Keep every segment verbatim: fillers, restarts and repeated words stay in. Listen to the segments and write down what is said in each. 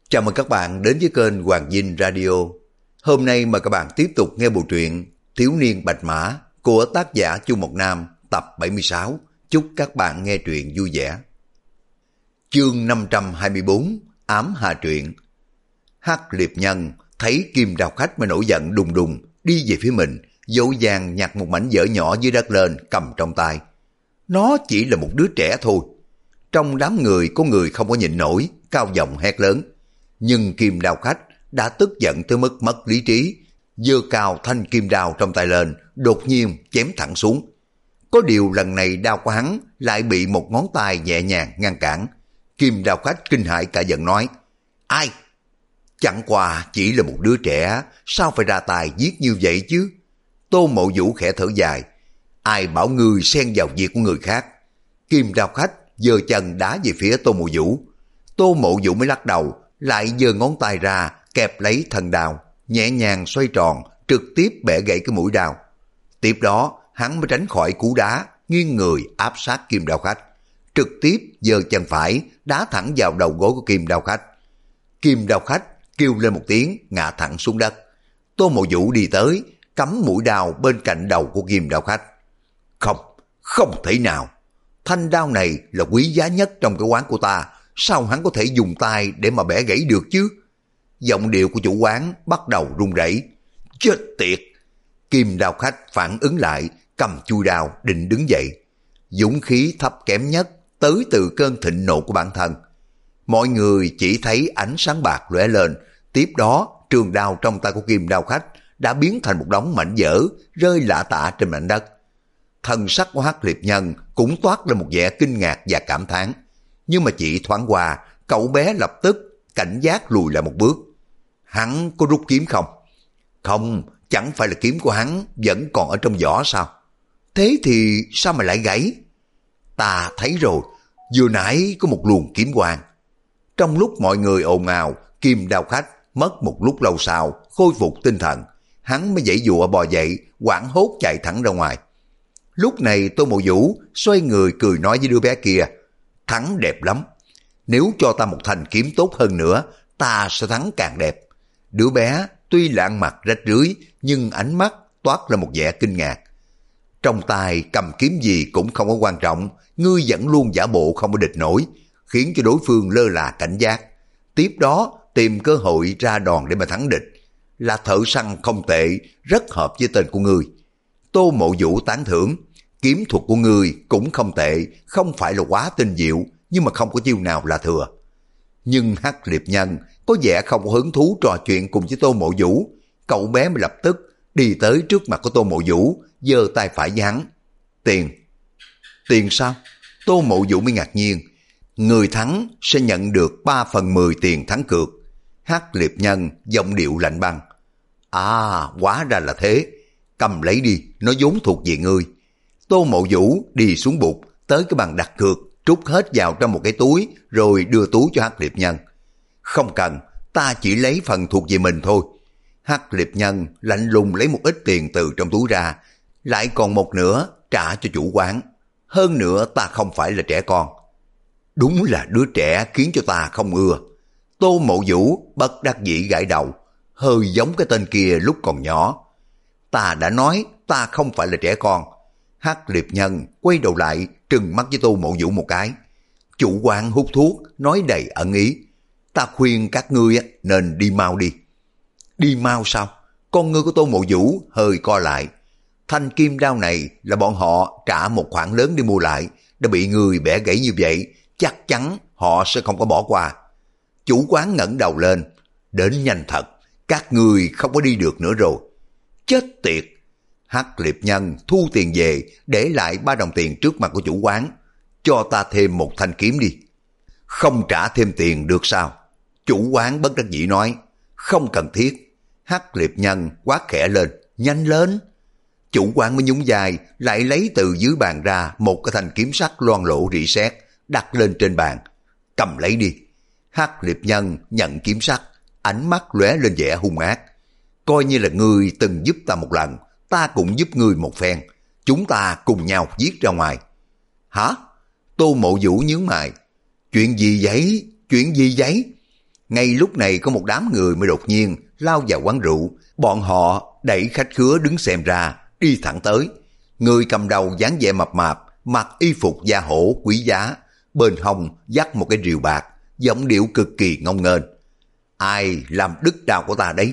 Chào mừng các bạn đến với kênh Hoàng Dinh Radio. Hôm nay mời các bạn tiếp tục nghe bộ truyện Thiếu niên Bạch Mã của tác giả Chu Mộc Nam tập bảy mươi sáu. Chúc các bạn nghe truyện vui vẻ. Chương năm trăm hai mươi bốn, Ám Hà Truyện. Hắc Liệt Nhân thấy Kim Đao Khách mới nổi giận đùng đùng đi về phía mình, dội vàng nhặt một mảnh vỡ nhỏ dưới đất lên cầm trong tay. Nó chỉ là một đứa trẻ thôi. Trong đám người có người không có nhịn nổi, cao giọng hét lớn. Nhưng Kim Đao Khách đã tức giận tới mức mất lý trí, giơ cao thanh kim đao trong tay lên, đột nhiên chém thẳng xuống. Có điều lần này đao của hắn lại bị một ngón tay nhẹ nhàng ngăn cản. Kim Đao Khách kinh hãi cả giận nói: Ai? Chẳng qua chỉ là một đứa trẻ, sao phải ra tài giết như vậy chứ? Tô Mộ Vũ khẽ thở dài: Ai bảo ngươi xen vào việc của người khác? Kim Đao Khách giơ chân đá về phía Tô Mộ Vũ. Tô Mộ Vũ mới lắc đầu, lại giơ ngón tay ra kẹp lấy thân đao, nhẹ nhàng xoay tròn, trực tiếp bẻ gãy cái mũi đao. Tiếp đó hắn mới tránh khỏi cú đá, nghiêng người áp sát Kim Đao Khách, trực tiếp giơ chân phải đá thẳng vào đầu gối của Kim Đao Khách. Kim Đao Khách kêu lên một tiếng, ngã thẳng xuống đất. Tô Mộ Vũ đi tới, cắm mũi đao bên cạnh đầu của Kim Đao Khách. Không, không thể nào. Thanh đao này là quý giá nhất trong cái quán của ta, sao hắn có thể dùng tay để mà bẻ gãy được chứ? Giọng điệu của chủ quán bắt đầu run rẩy. Chết tiệt! Kim Đao Khách phản ứng lại, cầm chui đao định đứng dậy. Dũng khí thấp kém nhất tới từ cơn thịnh nộ của bản thân. Mọi người chỉ thấy ánh sáng bạc lóe lên, tiếp đó trường đao trong tay của Kim Đao Khách đã biến thành một đống mảnh vỡ rơi lả tả trên mảnh đất. Thân sắc của Hắc Liệt Nhân cũng toát lên một vẻ kinh ngạc và cảm thán. Nhưng mà chỉ thoáng qua, cậu bé lập tức cảnh giác lùi lại một bước. Hắn có rút kiếm không? Không, chẳng phải là kiếm của hắn vẫn còn ở trong vỏ sao? Thế thì sao mà lại gãy? Ta thấy rồi, vừa nãy có một luồng kiếm quang. Trong lúc mọi người ồn ào, Kim Đao Khách mất một lúc lâu sau khôi phục tinh thần, hắn mới giãy giụa bò dậy, hoảng hốt chạy thẳng ra ngoài. Lúc này Tô Mộ Vũ xoay người cười nói với đứa bé kia: Thắng đẹp lắm. Nếu cho ta một thanh kiếm tốt hơn nữa, ta sẽ thắng càng đẹp. Đứa bé tuy là ăn mặc rách rưới, nhưng ánh mắt toát ra một vẻ kinh ngạc. Trong tay cầm kiếm gì cũng không có quan trọng, ngươi vẫn luôn giả bộ không có địch nổi, khiến cho đối phương lơ là cảnh giác. Tiếp đó tìm cơ hội ra đòn để mà thắng địch. Là thợ săn không tệ, rất hợp với tên của ngươi. Tô Mộ Vũ tán thưởng. Kiếm thuật của ngươi cũng không tệ, không phải là quá tinh diệu, nhưng mà không có chiêu nào là thừa. Nhưng Hắc Liệt Nhân có vẻ không có hứng thú trò chuyện cùng với Tô Mộ Vũ. Cậu bé mới lập tức đi tới trước mặt của Tô Mộ Vũ, giơ tay phải với hắn. Tiền. Tiền sao? Tô Mộ Vũ mới ngạc nhiên. Người thắng sẽ nhận được ba phần mười tiền thắng cược. Hắc Liệt Nhân giọng điệu lạnh băng. À, hóa ra là thế. Cầm lấy đi, nó vốn thuộc về ngươi. Tô Mộ Vũ đi xuống bục, tới cái bàn đặt cược, trút hết vào trong một cái túi, rồi đưa túi cho Hắc Liệt Nhân. Không cần, ta chỉ lấy phần thuộc về mình thôi. Hắc Liệt Nhân lạnh lùng lấy một ít tiền từ trong túi ra, lại còn một nửa trả cho chủ quán. Hơn nữa ta không phải là trẻ con. Đúng là đứa trẻ khiến cho ta không ưa. Tô Mộ Vũ bất đắc dĩ gãi đầu, hơi giống cái tên kia lúc còn nhỏ. Ta đã nói ta không phải là trẻ con. Hắc Liệt Nhân quay đầu lại trừng mắt với Tô Mộ Vũ một cái. Chủ quán hút thuốc nói đầy ẩn ý. Ta khuyên các ngươi nên đi mau đi. Đi mau sao? Con ngươi của Tô Mộ Vũ hơi co lại. Thanh kim đao này là bọn họ trả một khoản lớn đi mua lại, đã bị người bẻ gãy như vậy, chắc chắn họ sẽ không có bỏ qua. Chủ quán ngẩng đầu lên. Đến nhanh thật, các ngươi không có đi được nữa rồi. Chết tiệt! Hắc Liệt Nhân thu tiền về, để lại ba đồng tiền trước mặt của chủ quán. Cho ta thêm một thanh kiếm đi. Không trả thêm tiền được sao? Chủ quán bất đắc dĩ nói. Không cần thiết. Hắc Liệt Nhân quát khẽ lên. Nhanh lên! Chủ quán mới nhún vai, lại lấy từ dưới bàn ra một cái thanh kiếm sắt loang lổ rỉ sét, đặt lên trên bàn. Cầm lấy đi. Hắc Liệt Nhân nhận kiếm sắt, ánh mắt lóe lên vẻ hung ác. Coi như là ngươi từng giúp ta một lần, ta cũng giúp ngươi một phen. Chúng ta cùng nhau giết ra ngoài. Hả? Tô Mộ Vũ nhướng mày. Chuyện gì vậy? Chuyện gì vậy? Ngay lúc này có một đám người mới đột nhiên lao vào quán rượu. Bọn họ đẩy khách khứa đứng xem ra, đi thẳng tới. Người cầm đầu dáng vẻ mập mạp, mặc y phục da hổ quý giá, bên hông dắt một cái rìu bạc, giọng điệu cực kỳ ngông nghênh. Ai làm đứt đao của ta đấy?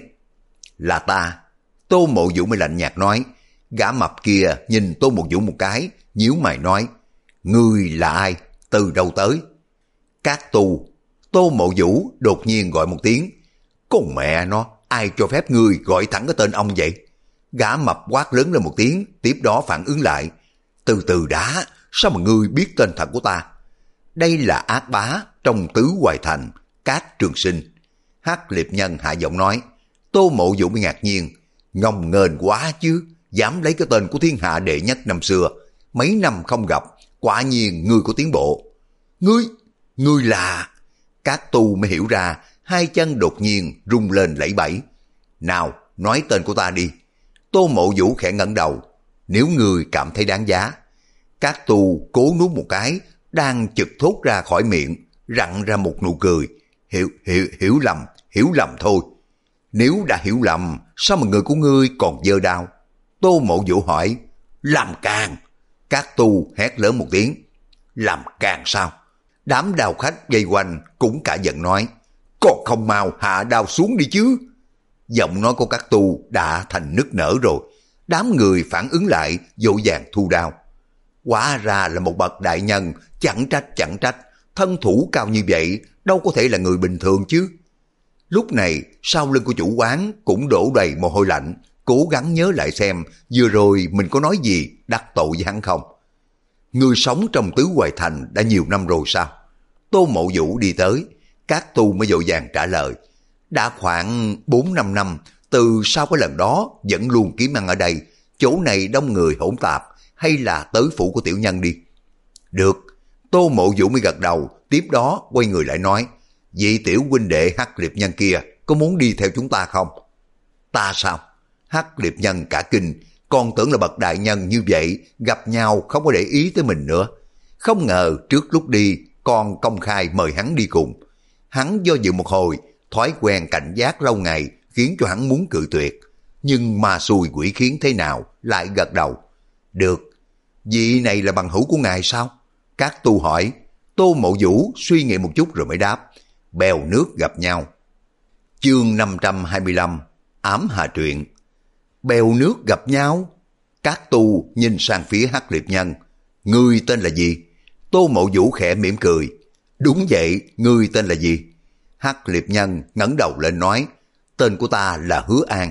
Là ta. Tô Mộ Vũ mới lạnh nhạt nói. Gã mập kia nhìn Tô Mộ Vũ một cái, nhíu mày nói. Ngươi là ai? Từ đâu tới? Các tu. Tô Mộ Vũ đột nhiên gọi một tiếng. Con mẹ nó, ai cho phép ngươi gọi thẳng cái tên ông vậy? Gã mập quát lớn lên một tiếng, tiếp đó phản ứng lại. Từ từ đã, sao mà ngươi biết tên thật của ta? Đây là ác bá trong Tứ Hoài Thành, Cát Trường Sinh. Hắc Liệt Nhân hạ giọng nói. Tô Mộ Vũ mới ngạc nhiên. Ngông nghênh quá chứ, dám lấy cái tên của thiên hạ đệ nhất năm xưa. Mấy năm không gặp, quả nhiên ngươi có tiến bộ. Ngươi, ngươi là... Các tu mới hiểu ra, hai chân đột nhiên rung lên lẫy bẫy. Nào, nói tên của ta đi. Tô Mộ Vũ khẽ ngẩng đầu. Nếu ngươi cảm thấy đáng giá. Các tu cố nuốt một cái, đang chực thốt ra khỏi miệng, rặn ra một nụ cười. Hiểu, hiểu, hiểu lầm, hiểu lầm thôi. Nếu đã hiểu lầm, sao mà người của ngươi còn giơ đao? Tô Mộ Vũ hỏi. Làm càng. Các tu hét lớn một tiếng. Làm càng sao? Đám đao khách vây quanh cũng cả giận nói. Còn không mau hạ đao xuống đi chứ. Giọng nói của các tu đã thành nức nở rồi. Đám người phản ứng lại vội vàng thu đao. Hóa ra là một bậc đại nhân, chẳng trách chẳng trách. Thân thủ cao như vậy đâu có thể là người bình thường chứ. Lúc này sau lưng của chủ quán cũng đổ đầy mồ hôi lạnh, cố gắng nhớ lại xem vừa rồi mình có nói gì đắc tội với hắn không. Người sống trong Tứ Hoài Thành đã nhiều năm rồi sao? Tô Mộ Vũ đi tới, các tu mới vội vàng trả lời. Đã khoảng bốn năm năm, từ sau cái lần đó vẫn luôn kiếm ăn ở đây, chỗ này đông người hỗn tạp, hay là tới phủ của tiểu nhân đi. Được, Tô Mộ Vũ mới gật đầu, tiếp đó quay người lại nói. Vị tiểu huynh đệ Hắc Liệt Nhân kia có muốn đi theo chúng ta không? Ta sao? Hắc Liệt Nhân cả kinh, còn tưởng là bậc đại nhân như vậy, gặp nhau không có để ý tới mình nữa. Không ngờ trước lúc đi, còn công khai mời hắn đi cùng. Hắn do dự một hồi, thói quen cảnh giác lâu ngày khiến cho hắn muốn cự tuyệt. Nhưng mà xui quỷ khiến thế nào, lại gật đầu. Được, vị này là bằng hữu của ngài sao? Các tu hỏi. Tô Mộ Vũ suy nghĩ một chút rồi mới đáp. Bèo nước gặp nhau. Chương năm trăm hai mươi lăm. Ám Hà Truyện. Bèo nước gặp nhau? Các tu nhìn sang phía Hắc Liệt Nhân. Ngươi tên là gì? Tô Mộ Vũ khẽ mỉm cười. Đúng vậy, ngươi tên là gì? Hắc Liệt Nhân ngẩng đầu lên nói. Tên của ta là Hứa An.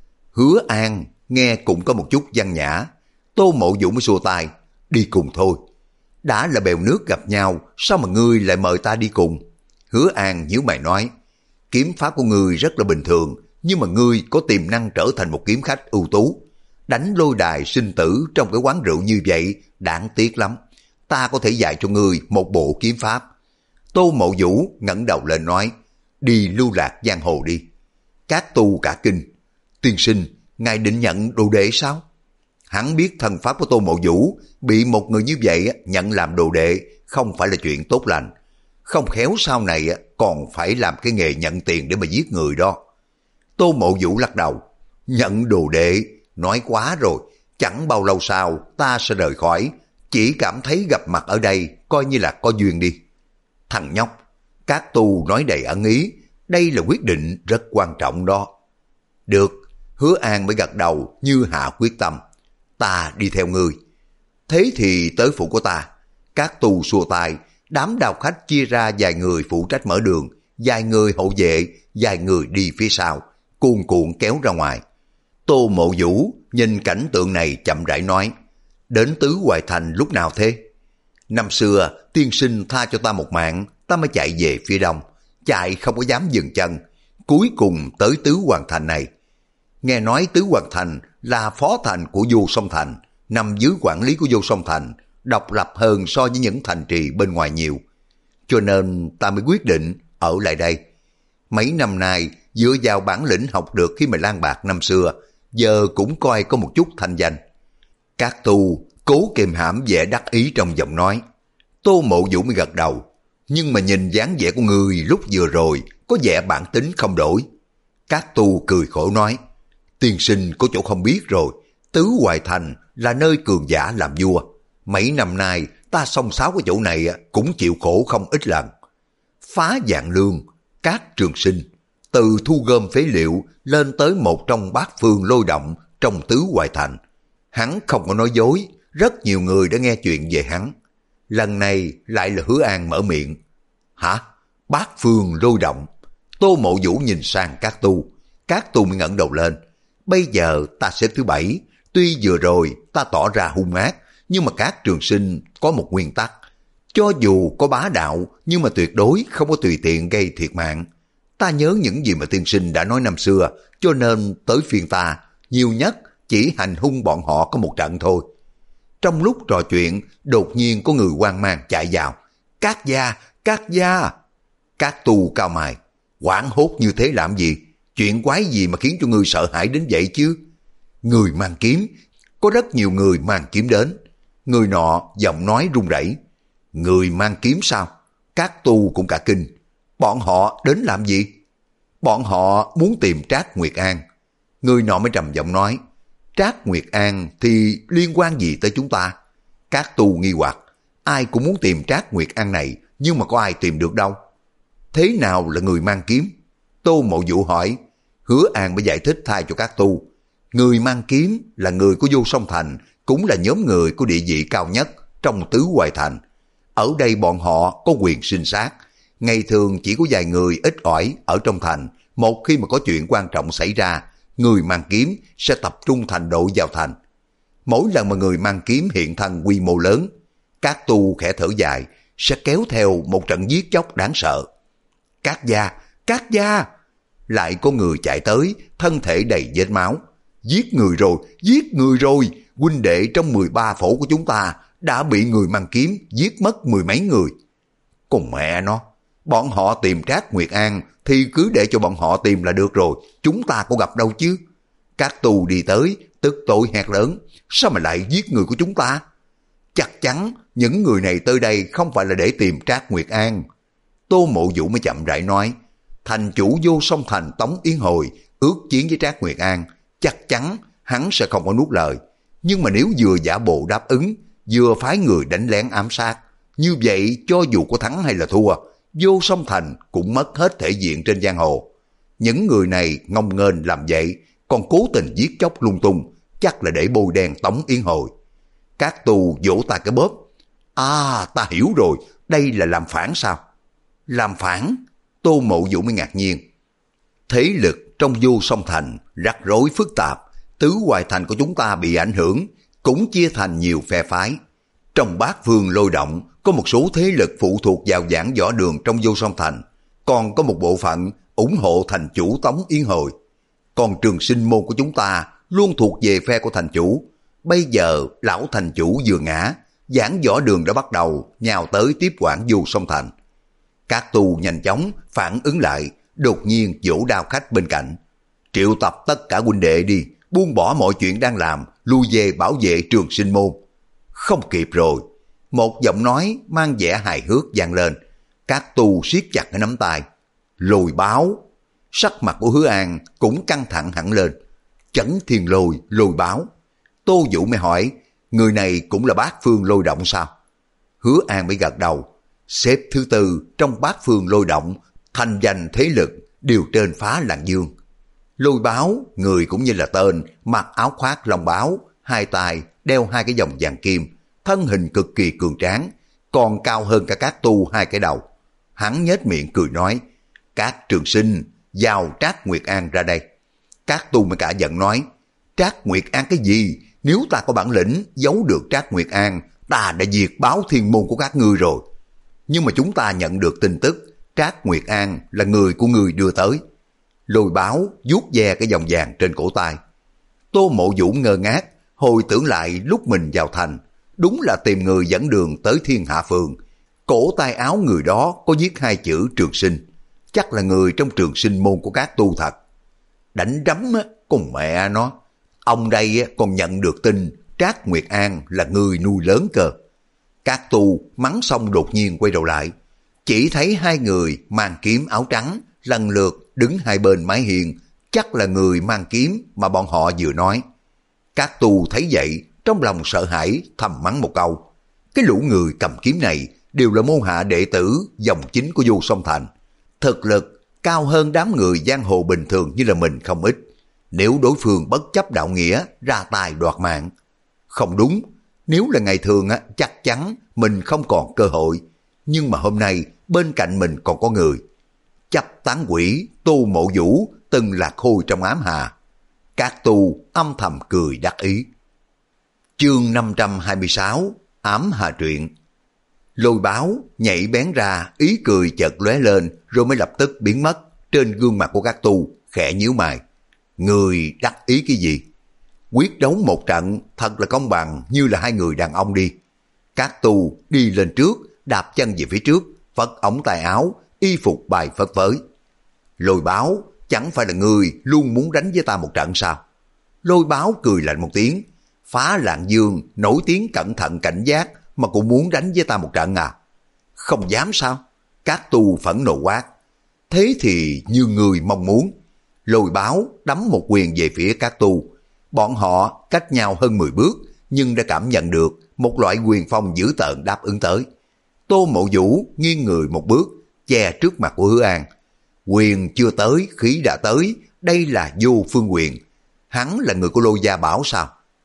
Hứa An nghe cũng có một chút văn nhã. Tô Mộ Vũ mới xua tay. Đi cùng thôi. Đã là bèo nước gặp nhau, sao mà ngươi lại mời ta đi cùng? Hứa An nhíu mày nói. Kiếm pháp của ngươi rất là bình thường, nhưng mà ngươi có tiềm năng trở thành một kiếm khách ưu tú. Đánh lôi đài sinh tử trong cái quán rượu như vậy, đáng tiếc lắm. Ta có thể dạy cho ngươi một bộ kiếm pháp. Tô Mộ Vũ ngẩng đầu lên nói. Đi lưu lạc giang hồ đi. Các tu cả kinh. Tiên sinh, ngài định nhận đồ đệ sao? Hắn biết thần pháp của Tô Mộ Vũ, bị một người như vậy nhận làm đồ đệ không phải là chuyện tốt lành. Không khéo sau này còn phải làm cái nghề nhận tiền để mà giết người đó. Tô Mộ Vũ lắc đầu. Nhận đồ đệ, nói quá rồi. Chẳng bao lâu sau ta sẽ rời khỏi. Chỉ cảm thấy gặp mặt ở đây coi như là có duyên đi. Thằng nhóc, các tu nói đầy ẩn ý. Đây là quyết định rất quan trọng đó. Được, Hứa An mới gật đầu như hạ quyết tâm. Ta đi theo ngươi. Thế thì tới phủ của ta. Các tu xua tay. Đám đào khách chia ra vài người phụ trách mở đường, vài người hậu vệ, vài người đi phía sau, cuồn cuộn kéo ra ngoài. Tô Mộ Vũ nhìn cảnh tượng này chậm rãi nói. Đến Tứ Hoài Thành lúc nào thế? Năm xưa tiên sinh tha cho ta một mạng, ta mới chạy về phía đông, chạy không có dám dừng chân, cuối cùng tới Tứ Hoàng Thành này. Nghe nói Tứ Hoàng Thành là phó thành của Vô Song Thành, nằm dưới quản lý của Vô Song Thành, độc lập hơn so với những thành trì bên ngoài nhiều. Cho nên ta mới quyết định ở lại đây. Mấy năm nay dựa vào bản lĩnh học được khi mà lang bạc năm xưa, giờ cũng coi có một chút thanh danh. Các tu cố kềm hãm vẻ đắc ý trong giọng nói. Tô Mộ Vũ mới gật đầu. Nhưng mà nhìn dáng vẻ của người lúc vừa rồi có vẻ bản tính không đổi. Các tu cười khổ nói, tiên sinh có chỗ không biết rồi, Tứ Hoài Thành là nơi cường giả làm vua. Mấy năm nay ta xông xáo cái chỗ này cũng chịu khổ không ít lần. Phá Vạn Lương, Cát Trường Sinh, từ thu gom phế liệu lên tới một trong bát phương lôi động trong Tứ Hoài Thành. Hắn không có nói dối, rất nhiều người đã nghe chuyện về hắn. Lần này lại là Hứa An mở miệng. Hả? Bát phương lôi động? Tô Mộ Vũ nhìn sang các tu. Các tu mới ngẩng đầu lên. Bây giờ ta xếp thứ bảy. Tuy vừa rồi ta tỏ ra hung ác, nhưng mà Cát Trường Sinh có một nguyên tắc. Cho dù có bá đạo, nhưng mà tuyệt đối không có tùy tiện gây thiệt mạng. Ta nhớ những gì mà tiên sinh đã nói năm xưa, cho nên tới phiên ta, nhiều nhất chỉ hành hung bọn họ có một trận thôi. Trong lúc trò chuyện, đột nhiên có người hoang mang chạy vào. Cát gia, Cát gia. Các tu cao mày, hoảng hốt như thế làm gì? Chuyện quái gì mà khiến cho người sợ hãi đến vậy chứ? Người mang kiếm, có rất nhiều người mang kiếm đến. Người nọ giọng nói run rẩy. Người mang kiếm sao? Các tu cũng cả kinh. Bọn họ đến làm gì? Bọn họ muốn tìm Trác Nguyệt An. Người nọ mới trầm giọng nói, Trác Nguyệt An thì liên quan gì tới chúng ta? Các tu nghi hoặc, ai cũng muốn tìm Trác Nguyệt An này, nhưng mà có ai tìm được đâu. Thế nào là người mang kiếm? Tô Mộ Vũ hỏi. Hứa An mới giải thích thay cho các tu. Người mang kiếm là người của Vô Song Thành, cũng là nhóm người có địa vị cao nhất trong Tứ Hoài Thành. Ở đây bọn họ có quyền sinh sát. Ngày thường chỉ có vài người ít ỏi ở trong thành. Một khi mà có chuyện quan trọng xảy ra, người mang kiếm sẽ tập trung thành đội vào thành. Mỗi lần mà người mang kiếm hiện thân quy mô lớn, các tu khẽ thở dài, sẽ kéo theo một trận giết chóc đáng sợ. Cát gia, Cát gia! Lại có người chạy tới, thân thể đầy vết máu. Giết người rồi, giết người rồi! Huynh đệ trong mười ba phổ của chúng ta đã bị người mang kiếm giết mất mười mấy người. Cùng mẹ nó, bọn họ tìm Trác Nguyệt An thì cứ để cho bọn họ tìm là được rồi, chúng ta có gặp đâu chứ. Các tù đi tới, tức tội hét lớn, sao mà lại giết người của chúng ta? Chắc chắn những người này tới đây không phải là để tìm Trác Nguyệt An. Tô Mộ Vũ mới chậm rãi nói, thành chủ Vô Song Thành Tống Yến Hồi ước chiến với Trác Nguyệt An, chắc chắn hắn sẽ không có nuốt lời. Nhưng mà nếu vừa giả bộ đáp ứng, vừa phái người đánh lén ám sát, như vậy cho dù có thắng hay là thua, Vô Song Thành cũng mất hết thể diện trên giang hồ. Những người này ngông nghênh làm vậy, còn cố tình giết chóc lung tung, chắc là để bôi đen Tống Yến Hồi. Các tù vỗ tay cái bóp. À, ta hiểu rồi, đây là làm phản sao? Làm phản? Tô Mộ Vũ mới ngạc nhiên. Thế lực trong Vô Song Thành rắc rối phức tạp, Tứ Hoài Thành của chúng ta bị ảnh hưởng, cũng chia thành nhiều phe phái. Trong bát phương lôi động, có một số thế lực phụ thuộc vào giảng võ đường trong Vô Song Thành, còn có một bộ phận ủng hộ thành chủ Tống Yến Hồi. Còn Trường Sinh môn của chúng ta luôn thuộc về phe của thành chủ. Bây giờ lão thành chủ vừa ngã, giảng võ đường đã bắt đầu nhào tới tiếp quản Vô Song Thành. Các tu nhanh chóng phản ứng lại, đột nhiên vỗ đao khách bên cạnh. Triệu tập tất cả huynh đệ đi, buông bỏ mọi chuyện đang làm, lui về bảo vệ Trường Sinh môn. Không kịp rồi. Một giọng nói mang vẻ hài hước vang lên. Các tu siết chặt cái nắm tay. Lôi báo. Sắc mặt của Hứa An cũng căng thẳng hẳn lên. Chấn Thiên Lôi, lôi báo. Tô Vũ mới hỏi, người này cũng là bát phương lôi động sao? Hứa An mới gật đầu. Xếp thứ tư trong bát phương lôi động, thành danh thế lực đều trên phá Làng Dương. Lôi báo, người cũng như là tên, mặc áo khoác lông báo, hai tay đeo hai cái vòng vàng kim, thân hình cực kỳ cường tráng, còn cao hơn cả các tu hai cái đầu. Hắn nhếch miệng cười nói, Các Trường Sinh, giao Trác Nguyệt An ra đây. Các tu mới cả giận nói, Trác Nguyệt An cái gì? Nếu ta có bản lĩnh giấu được Trác Nguyệt An, ta đã diệt báo thiên môn của các ngươi rồi. Nhưng mà chúng ta nhận được tin tức, Trác Nguyệt An là người của ngươi đưa tới. Lôi báo vuốt ve cái vòng vàng trên cổ tay. Tô Mộ Vũ ngơ ngác, hồi tưởng lại lúc mình vào thành, đúng là tìm người dẫn đường tới Thiên Hạ Phường. Cổ tay áo người đó có viết hai chữ Trường Sinh, chắc là người trong Trường Sinh môn của các tu thật. Đánh đấm á, cùng mẹ nó. Ông đây còn nhận được tin Trác Nguyệt An là người nuôi lớn cơ. Các tu mắng xong đột nhiên quay đầu lại, chỉ thấy hai người mang kiếm áo trắng lần lượt đứng hai bên mái hiên, chắc là người mang kiếm mà bọn họ vừa nói. Các tu thấy vậy, trong lòng sợ hãi thầm mắng một câu. Cái lũ người cầm kiếm này đều là môn hạ đệ tử dòng chính của Vô Song Thành. Thực lực cao hơn đám người giang hồ bình thường như là mình không ít. Nếu đối phương bất chấp đạo nghĩa ra tay đoạt mạng. Không đúng, nếu là ngày thường á, chắc chắn mình không còn cơ hội. Nhưng mà hôm nay bên cạnh mình còn có người. Chấp tán quỷ Tô Mộ Vũ từng là khôi trong ám hà. Các tu âm thầm cười đắc ý. Chương năm trăm hai mươi sáu, Ám Hà Truyện. Lôi Báo nhảy bén ra, ý cười chợt lóe lên rồi mới lập tức biến mất. Trên gương mặt của các tu khẽ nhíu mày. Người đắc ý cái gì? Quyết đấu một trận thật là công bằng, như là hai người đàn ông đi. Các tu đi lên trước, đạp chân về phía trước, phất ống tay áo, y phục bài phất phới. Lôi Báo, chẳng phải là người luôn muốn đánh với ta một trận sao? Lôi Báo cười lạnh một tiếng. Phá Lạng Dương nổi tiếng cẩn thận cảnh giác mà cũng muốn đánh với ta một trận à? Không dám sao? Các tu phẫn nộ quát. Thế thì như người mong muốn. Lôi Báo đấm một quyền về phía các tu. Bọn họ cách nhau hơn mười bước nhưng đã cảm nhận được một loại quyền phong dữ tợn đáp ứng tới. Tô Mộ Vũ nghiêng người một bước, che trước mặt của Hứa An. Quyền chưa tới, khí đã tới, đây là Vô Phương Quyền. Hắn là người của Lôi Gia Bảo sao?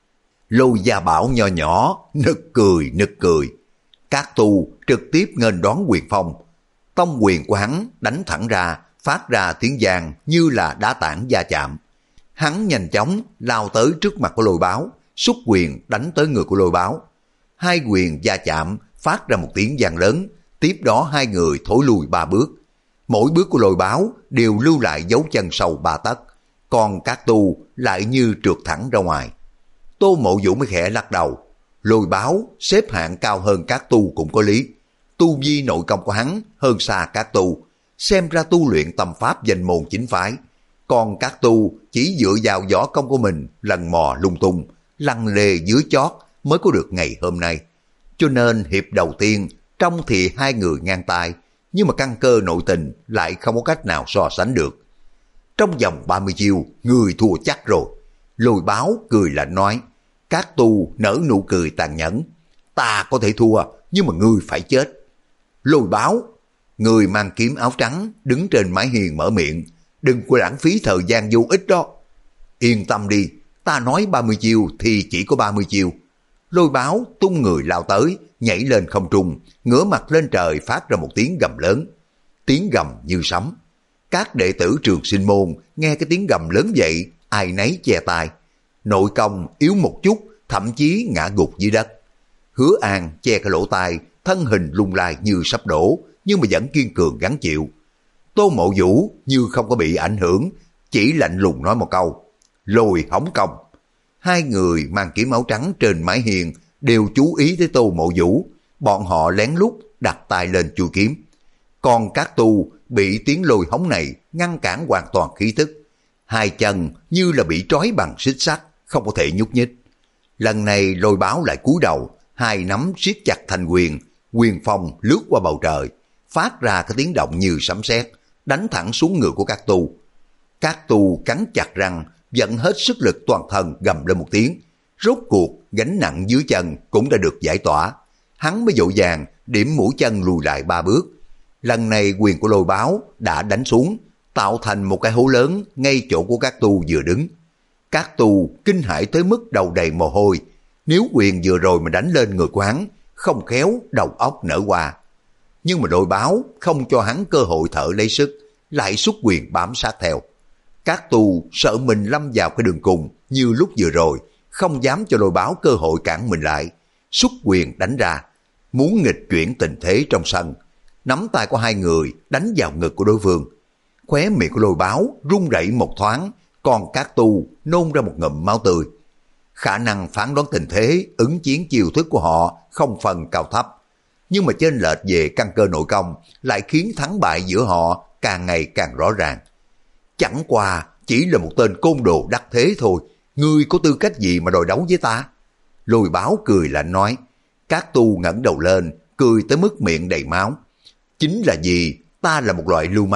Lôi Gia Bảo nho nhỏ, nực cười nực cười. Các tu trực tiếp nghênh đón quyền phong. Tông quyền của hắn đánh thẳng ra, phát ra tiếng vang như là đá tảng va chạm. Hắn nhanh chóng lao tới trước mặt của Lôi Báo, xúc quyền đánh tới người của Lôi Báo. Hai quyền va chạm, phát ra một tiếng vang lớn, tiếp đó hai người thối lùi ba bước. Mỗi bước của Lôi Báo đều lưu lại dấu chân sâu ba tấc, còn các tu lại như trượt thẳng ra ngoài. Tô Mộ Vũ mới khẽ lắc đầu. Lôi Báo xếp hạng cao hơn các tu cũng có lý. Tu vi nội công của hắn hơn xa các tu, xem ra tu luyện tâm pháp danh môn chính phái. Còn các tu chỉ dựa vào võ công của mình lần mò lung tung, lăn lê dưới chót mới có được ngày hôm nay. Cho nên hiệp đầu tiên trong thì hai người ngang tay, nhưng mà căn cơ nội tình lại không có cách nào so sánh được. Trong vòng ba mươi chiêu, người thua chắc rồi. Lôi Báo cười lạnh nói. Các tu nở nụ cười tàn nhẫn. Ta có thể thua, nhưng mà ngươi phải chết. Lôi Báo, người mang kiếm áo trắng đứng trên mái hiên mở miệng. Đừng có lãng phí thời gian vô ích đó. Yên tâm đi, ta nói ba mươi chiêu thì chỉ có ba mươi chiêu. Lôi Báo tung người lao tới, nhảy lên không trung, ngửa mặt lên trời phát ra một tiếng gầm lớn. Tiếng gầm như sấm. Các đệ tử Trường Sinh môn nghe cái tiếng gầm lớn vậy, ai nấy che tai. Nội công yếu một chút, thậm chí ngã gục dưới đất. Hứa An che cái lỗ tai, thân hình lung lay như sắp đổ, nhưng mà vẫn kiên cường gắng chịu. Tô Mộ Vũ như không có bị ảnh hưởng, chỉ lạnh lùng nói một câu. Lôi hóng công. Hai người mang kiếm áo trắng trên mái hiên đều chú ý tới Tô Mộ Vũ. Bọn họ lén lút đặt tay lên chui kiếm. Còn các tu bị tiếng lôi hóng này ngăn cản hoàn toàn khí tức. Hai chân như là bị trói bằng xích sắt, không có thể nhúc nhích. Lần này Lôi Báo lại cúi đầu, hai nắm siết chặt thành quyền, quyền phong lướt qua bầu trời, phát ra cái tiếng động như sấm sét, đánh thẳng xuống người của các tu. Các tu cắn chặt răng, dẫn hết sức lực toàn thân gầm lên một tiếng. Rốt cuộc gánh nặng dưới chân cũng đã được giải tỏa. Hắn mới vội vàng điểm mũi chân lùi lại ba bước. Lần này quyền của Lôi Báo đã đánh xuống, tạo thành một cái hố lớn ngay chỗ của các tu vừa đứng. Các tu kinh hãi tới mức đầu đầy mồ hôi. Nếu quyền vừa rồi mà đánh lên người của hắn, không khéo đầu óc nở hoa. Nhưng mà Lôi Báo không cho hắn cơ hội thở lấy sức, lại xuất quyền bám sát theo. Các tu sợ mình lâm vào cái đường cùng như lúc vừa rồi, không dám cho Lôi Báo cơ hội cản mình lại, xuất quyền đánh ra, muốn nghịch chuyển tình thế trong sân. Nắm tay của hai người đánh vào ngực của đối phương. Khóe miệng của Lôi Báo run rẩy một thoáng, còn các tu nôn ra một ngụm máu tươi. Khả năng phán đoán tình thế, ứng chiến chiêu thức của họ không phần cao thấp, nhưng mà chênh lệch về căn cơ nội công lại khiến thắng bại giữa họ càng ngày càng rõ ràng. Chẳng qua chỉ là một tên côn đồ đắc thế thôi, ngươi có tư cách gì mà đòi đấu với ta? Lôi Báo cười lạnh nói. Các tu ngẩng đầu lên, cười tới mức miệng đầy máu. Chính là vì ta là một loại lưu manh,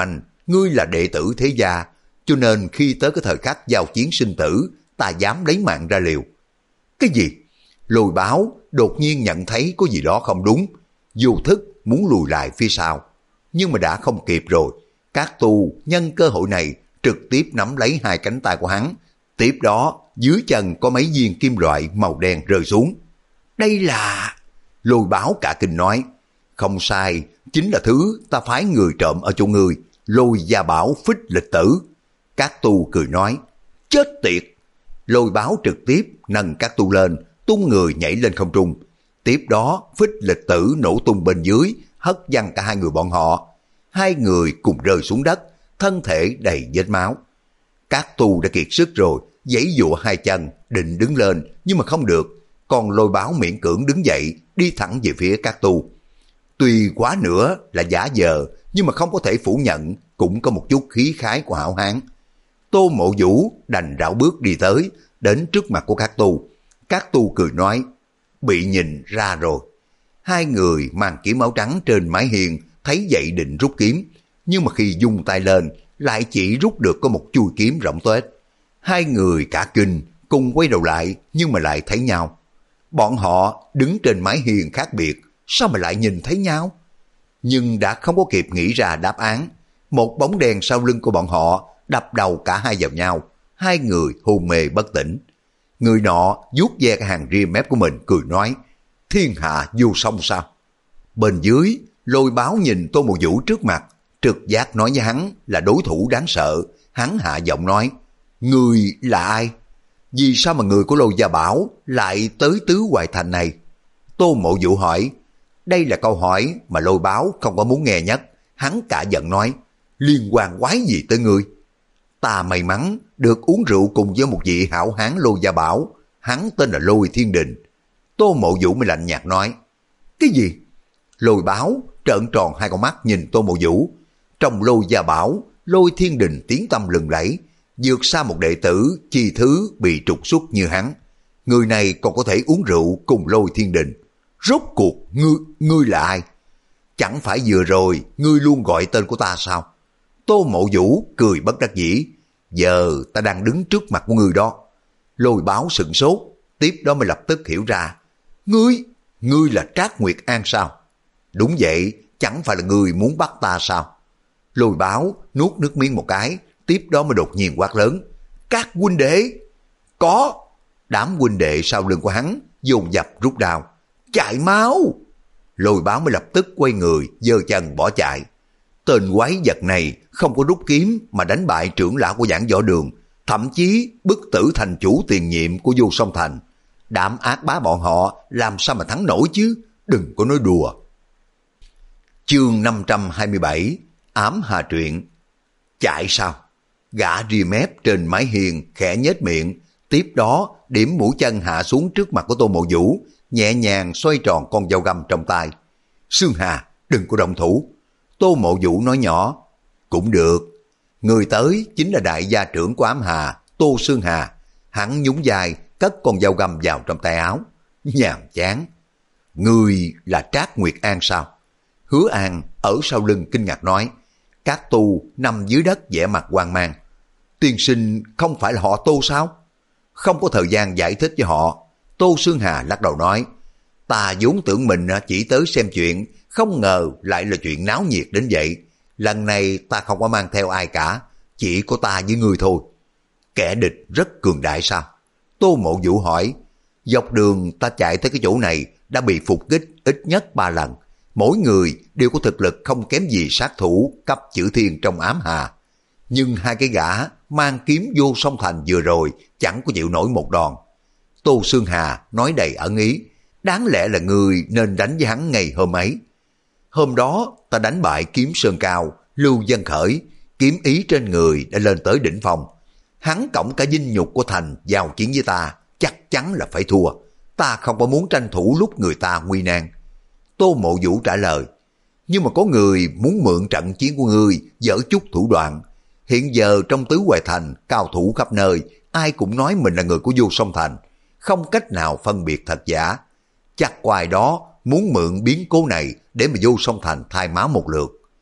ngươi là đệ tử thế gia, cho nên khi tới cái thời khắc giao chiến sinh tử, ta dám lấy mạng ra liều. Cái gì? Lôi Báo đột nhiên nhận thấy có gì đó không đúng, vô thức muốn lùi lại phía sau. Nhưng mà đã không kịp rồi, các tu nhân cơ hội này trực tiếp nắm lấy hai cánh tay của hắn. Tiếp đó, dưới chân có mấy viên kim loại màu đen rơi xuống. Đây là... Lôi Báo cả kinh nói, không sai, chính là thứ ta phái người trộm ở chỗ ngươi, Lôi Gia Bảo Phích Lịch Tử. Các tu cười nói, chết tiệt. Lôi Báo trực tiếp nâng các tu lên, tung người nhảy lên không trung. Tiếp đó, Phích Lịch Tử nổ tung bên dưới, hất văng cả hai người bọn họ. Hai người cùng rơi xuống đất, thân thể đầy vết máu. Các tu đã kiệt sức rồi, giãy giụa hai chân, định đứng lên, nhưng mà không được. Còn Lôi Báo miễn cưỡng đứng dậy, đi thẳng về phía các tu. Tuy quá nữa là giả vờ, nhưng mà không có thể phủ nhận, cũng có một chút khí khái của hảo hán. Tô Mộ Vũ đành rảo bước đi tới, đến trước mặt của các tu. Các tu cười nói, bị nhìn ra rồi. Hai người mang kiếm áo trắng trên mái hiên, thấy vậy định rút kiếm, nhưng mà khi dung tay lên, lại chỉ rút được có một chui kiếm rỗng tuếch. Hai người cả kinh, cùng quay đầu lại, nhưng mà lại thấy nhau. Bọn họ đứng trên mái hiên khác biệt, sao mà lại nhìn thấy nhau? Nhưng đã không có kịp nghĩ ra đáp án. Một bóng đèn sau lưng của bọn họ đập đầu cả hai vào nhau, hai người hôn mê bất tỉnh. Người nọ vuốt ve cái hàng ria mép của mình cười nói, thiên hạ vô song sao? Bên dưới, Lôi Báo nhìn Tô Mộ Vũ trước mặt, trực giác nói với hắn là đối thủ đáng sợ. Hắn hạ giọng nói, người là ai? Vì sao mà người của Lôi Gia Bảo lại tới Tứ Hoài Thành này? Tô Mộ Vũ hỏi. Đây là câu hỏi mà Lôi Báo không có muốn nghe nhất. Hắn cả giận nói, liên quan quái gì tới ngươi? Ta may mắn được uống rượu cùng với một vị hảo hán Lôi Gia Bảo, hắn tên là Lôi Thiên Đình. Tô Mộ Vũ mới lạnh nhạt nói, cái gì? Lôi Báo trợn tròn hai con mắt nhìn Tô Mộ Vũ. Trong Lôi Gia Bảo, Lôi Thiên Đình tiếng tăm lừng lẫy, vượt xa một đệ tử chi thứ bị trục xuất như hắn. Người này còn có thể uống rượu cùng Lôi Thiên Đình. Rốt cuộc ngươi, ngươi là ai? Chẳng phải vừa rồi ngươi luôn gọi tên của ta sao? Tô Mộ Vũ cười bất đắc dĩ. Giờ ta đang đứng trước mặt của ngươi đó. Lôi Báo sửng sốt, tiếp đó mới lập tức hiểu ra. Ngươi, ngươi là Trác Nguyệt An sao? Đúng vậy, chẳng phải là ngươi muốn bắt ta sao? Lôi Báo nuốt nước miếng một cái, tiếp đó mới đột nhiên quát lớn. Các huynh đệ! Có! Đám huynh đệ sau lưng của hắn dồn dập rút đao. Chạy máu! Lôi Báo mới lập tức quay người, giơ chân bỏ chạy. Tên quái vật này không có rút kiếm mà đánh bại trưởng lão của Giảng Võ Đường, thậm chí bức tử thành chủ tiền nhiệm của Vô Song Thành. Đám ác bá bọn họ làm sao mà thắng nổi chứ? Đừng có nói đùa. Chương năm trăm hai mươi bảy, Ám Hà Truyện. Chạy sao? Gã ria mép trên mái hiên khẽ nhếch miệng, tiếp đó điểm mũi chân hạ xuống trước mặt của Tô Mộ Vũ, nhẹ nhàng xoay tròn con dao găm trong tay. Sương Hà, đừng có động thủ. Tô Mộ Vũ nói nhỏ. Cũng được. Người tới chính là đại gia trưởng của Ám Hà, Tô Sương Hà. Hắn nhún vai, cất con dao găm vào trong tay áo. Nhàm chán. Người là Trác Nguyệt An sao? Hứa An ở sau lưng kinh ngạc nói. Các tu nằm dưới đất vẻ mặt hoang mang. Tiên sinh không phải là họ Tô sao? Không có thời gian giải thích với họ. Tô Sương Hà lắc đầu nói. Ta vốn tưởng mình chỉ tới xem chuyện, không ngờ lại là chuyện náo nhiệt đến vậy. Lần này ta không có mang theo ai cả, chỉ có ta với ngươi thôi. Kẻ địch rất cường đại sao? Tô Mộ Vũ hỏi. Dọc đường ta chạy tới cái chỗ này đã bị phục kích ít nhất ba lần. Mỗi người đều có thực lực không kém gì sát thủ cấp chữ thiên trong Ám Hà. Nhưng hai cái gã mang kiếm Vô Song Thành vừa rồi chẳng có chịu nổi một đòn. Tô Sương Hà nói đầy ẩn ý. Đáng lẽ là người nên đánh với hắn ngày hôm ấy. Hôm đó ta đánh bại Kiếm Sơn Cao, Lưu Dân Khởi, kiếm ý trên người đã lên tới đỉnh phong. Hắn cõng cả dinh nhục của thành giao chiến với ta, chắc chắn là phải thua. Ta không có muốn tranh thủ lúc người ta nguy nan. Tô Mộ Vũ trả lời. Nhưng mà có người muốn mượn trận chiến của ngươi dở chút thủ đoạn. Hiện giờ trong Tứ Hoài Thành cao thủ khắp nơi, ai cũng nói mình là người của Vô Song Thành, không cách nào phân biệt thật giả. Chắc quài đó muốn mượn biến cố này để mà Vô Song Thành thay máu một lượt.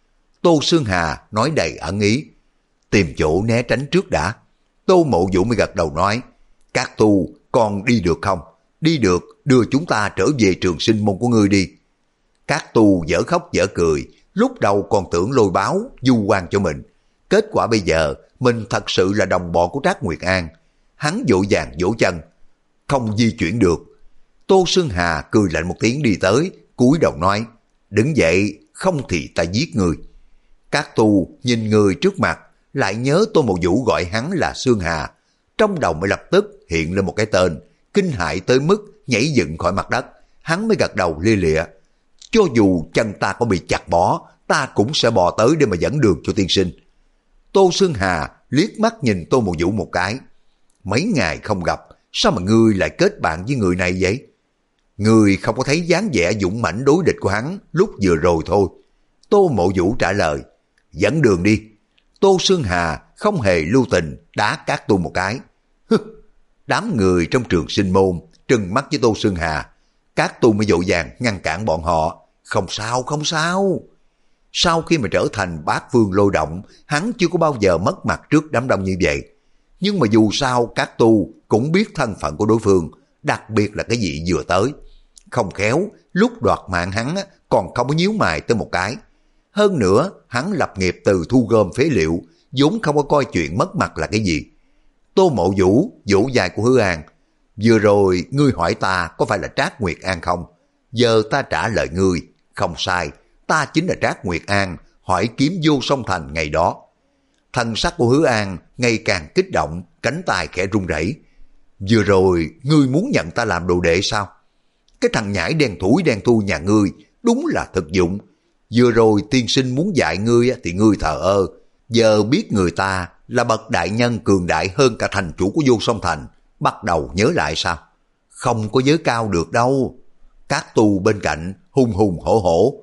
Tô Xương Hà nói đầy ẩn ý. Tìm chỗ né tránh trước đã. Tô Mộ Vũ mới gật đầu nói, Các tu, con đi được không? Đi được, đưa chúng ta trở về Trường Sinh Môn của ngươi đi. Các tu dở khóc dở cười, lúc đầu còn tưởng Lôi Báo du quan cho mình. Kết quả bây giờ, mình thật sự là đồng bọn của Trác Nguyệt An. Hắn vội vàng vỗ chân, không di chuyển được. Tô Xương Hà cười lạnh một tiếng đi tới, cúi đầu nói, đứng dậy, không thì ta giết người. Các tu nhìn người trước mặt, lại nhớ Tô Mộ Vũ gọi hắn là Xương Hà. Trong đầu mới lập tức hiện lên một cái tên, kinh hãi tới mức nhảy dựng khỏi mặt đất. Hắn mới gật đầu lia lịa. Cho dù chân ta có bị chặt bỏ, ta cũng sẽ bò tới để mà dẫn đường cho tiên sinh. Tô Xương Hà liếc mắt nhìn Tô Mộ Vũ một cái. Mấy ngày không gặp, sao mà ngươi lại kết bạn với người này vậy? Ngươi không có thấy dáng vẻ dũng mãnh đối địch của hắn lúc vừa rồi thôi. Tô Mộ Vũ trả lời, dẫn đường đi. Tô Xương Hà không hề lưu tình đá Các tu một cái. Hứ, đám người trong Trường Sinh Môn trừng mắt với Tô Xương Hà. Các tu mới vội vàng ngăn cản bọn họ. Không sao, không sao. Sau khi mà trở thành Bát Phương Lôi Động, hắn chưa có bao giờ mất mặt trước đám đông như vậy. Nhưng mà dù sao Các tu cũng biết thân phận của đối phương, đặc biệt là cái gì vừa tới. Không khéo, lúc đoạt mạng hắn còn không có nhíu mày tới một cái. Hơn nữa, hắn lập nghiệp từ thu gom phế liệu, vốn không có coi chuyện mất mặt là cái gì. Tô Mộ Vũ vỗ vai của Hứa An. Vừa rồi, ngươi hỏi ta có phải là Trác Nguyệt An không? Giờ ta trả lời ngươi, không sai, ta chính là Trác Nguyệt An, hỏi kiếm vô song thành ngày đó. Thần sắc của Hứa An ngày càng kích động, cánh tay khẽ run rẩy. Vừa rồi, ngươi muốn nhận ta làm đồ đệ sao? Cái thằng nhãi đen thủi đen thui nhà ngươi, đúng là thực dụng. Vừa rồi tiên sinh muốn dạy ngươi thì ngươi thờ ơ. Giờ biết người ta là bậc đại nhân cường đại hơn cả thành chủ của vô song thành, bắt đầu nhớ lại sao? Không có giới cao được đâu. Các tu bên cạnh hùng hùng hổ hổ.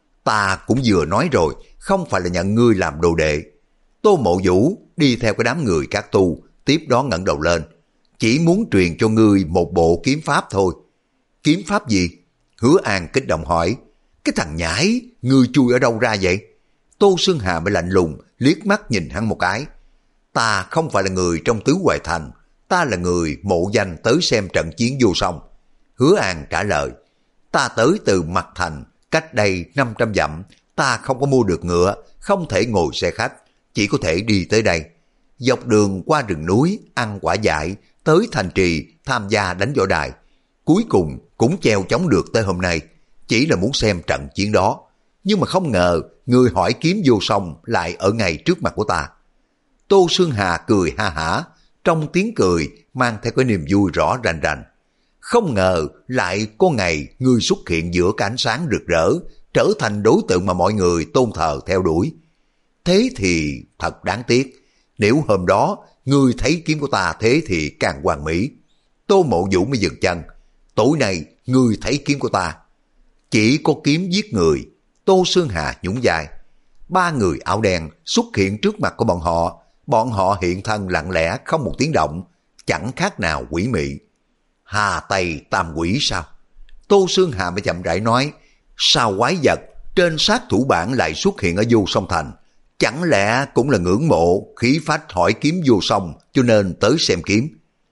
Ta cũng vừa nói rồi, không phải là nhận ngươi làm đồ đệ. Tô Mộ Vũ đi theo cái đám người các tu, tiếp đó ngẩng đầu lên. Chỉ muốn truyền cho ngươi một bộ kiếm pháp thôi. Kiếm pháp gì? Hứa An kích động hỏi. Cái thằng nhãi, ngươi chui ở đâu ra vậy? Tô Xương Hà mới lạnh lùng, liếc mắt nhìn hắn một cái. Ta không phải là người trong Tứ Hoài Thành, ta là người mộ danh tới xem trận chiến vô song. Hứa An trả lời. Ta tới từ Mặt Thành, cách đây năm trăm dặm, ta không có mua được ngựa, không thể ngồi xe khách, chỉ có thể đi tới đây. Dọc đường qua rừng núi, ăn quả dại, tới thành trì tham gia đánh võ đài. Cuối cùng cũng treo chống được tới hôm nay, chỉ là muốn xem trận chiến đó. Nhưng mà không ngờ, người hỏi kiếm vô song lại ở ngay trước mặt của ta. Tô Xương Hà cười ha hả, trong tiếng cười mang theo cái niềm vui rõ rành rành. Không ngờ lại có ngày ngươi xuất hiện giữa cái ánh sáng rực rỡ, trở thành đối tượng mà mọi người tôn thờ theo đuổi. Thế thì thật đáng tiếc, nếu hôm đó ngươi thấy kiếm của ta thế thì càng hoàn mỹ. Tô Mộ Vũ mới dừng chân. Tối nay ngươi thấy kiếm của ta, chỉ có kiếm giết người. Tô Xương Hà nhún vai. Ba người áo đen xuất hiện trước mặt của bọn họ. Bọn họ hiện thân lặng lẽ không một tiếng động, chẳng khác nào quỷ mị. Hà Tây Tam Quỷ sao? Tô Xương Hà mới chậm rãi nói. Sao quái vật trên sát thủ bản lại xuất hiện ở vô song thành? Chẳng lẽ cũng là ngưỡng mộ khí phách hỏi kiếm vô song cho nên tới xem kiếm?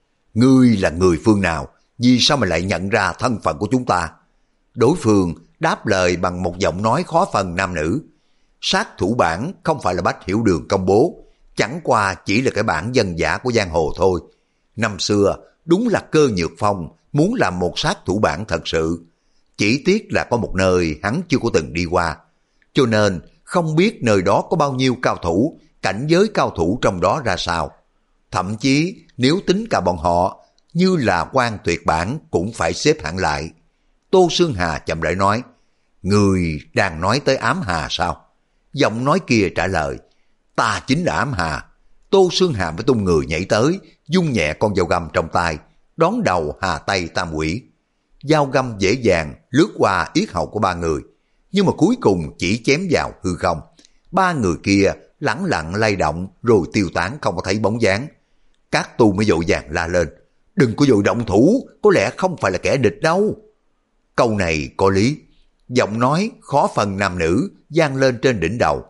Ngươi là người phương nào? Vì sao mà lại nhận ra thân phận của chúng ta? Đối phương đáp lời bằng một giọng nói khó phân nam nữ. Sát thủ bản không phải là Bách Hiểu Đường công bố, chẳng qua chỉ là cái bản dân dã của giang hồ thôi. Năm xưa đúng là Cơ Nhược Phong muốn làm một sát thủ bản thật sự, chỉ tiếc là có một nơi hắn chưa có từng đi qua, cho nên không biết nơi đó có bao nhiêu cao thủ, cảnh giới cao thủ trong đó ra sao. Thậm chí nếu tính cả bọn họ, như là quan tuyệt bản cũng phải xếp hạng lại. Tô Xương Hà chậm rãi nói. Người đang nói tới Ám Hà sao? Giọng nói kia trả lời. Ta chính là Ám Hà. Tô Xương Hà mới tung người nhảy tới, vung nhẹ con dao găm trong tay, đón đầu Hà Tây Tam Quỷ. Dao găm dễ dàng lướt qua yết hầu của ba người, nhưng mà cuối cùng chỉ chém vào hư không. Ba người kia lẳng lặng lay động rồi tiêu tán không có thấy bóng dáng. Các tu mới vội vàng la lên. Đừng có vội động thủ, có lẽ không phải là kẻ địch đâu. Câu này có lý. Giọng nói khó phần nam nữ vang lên trên đỉnh đầu.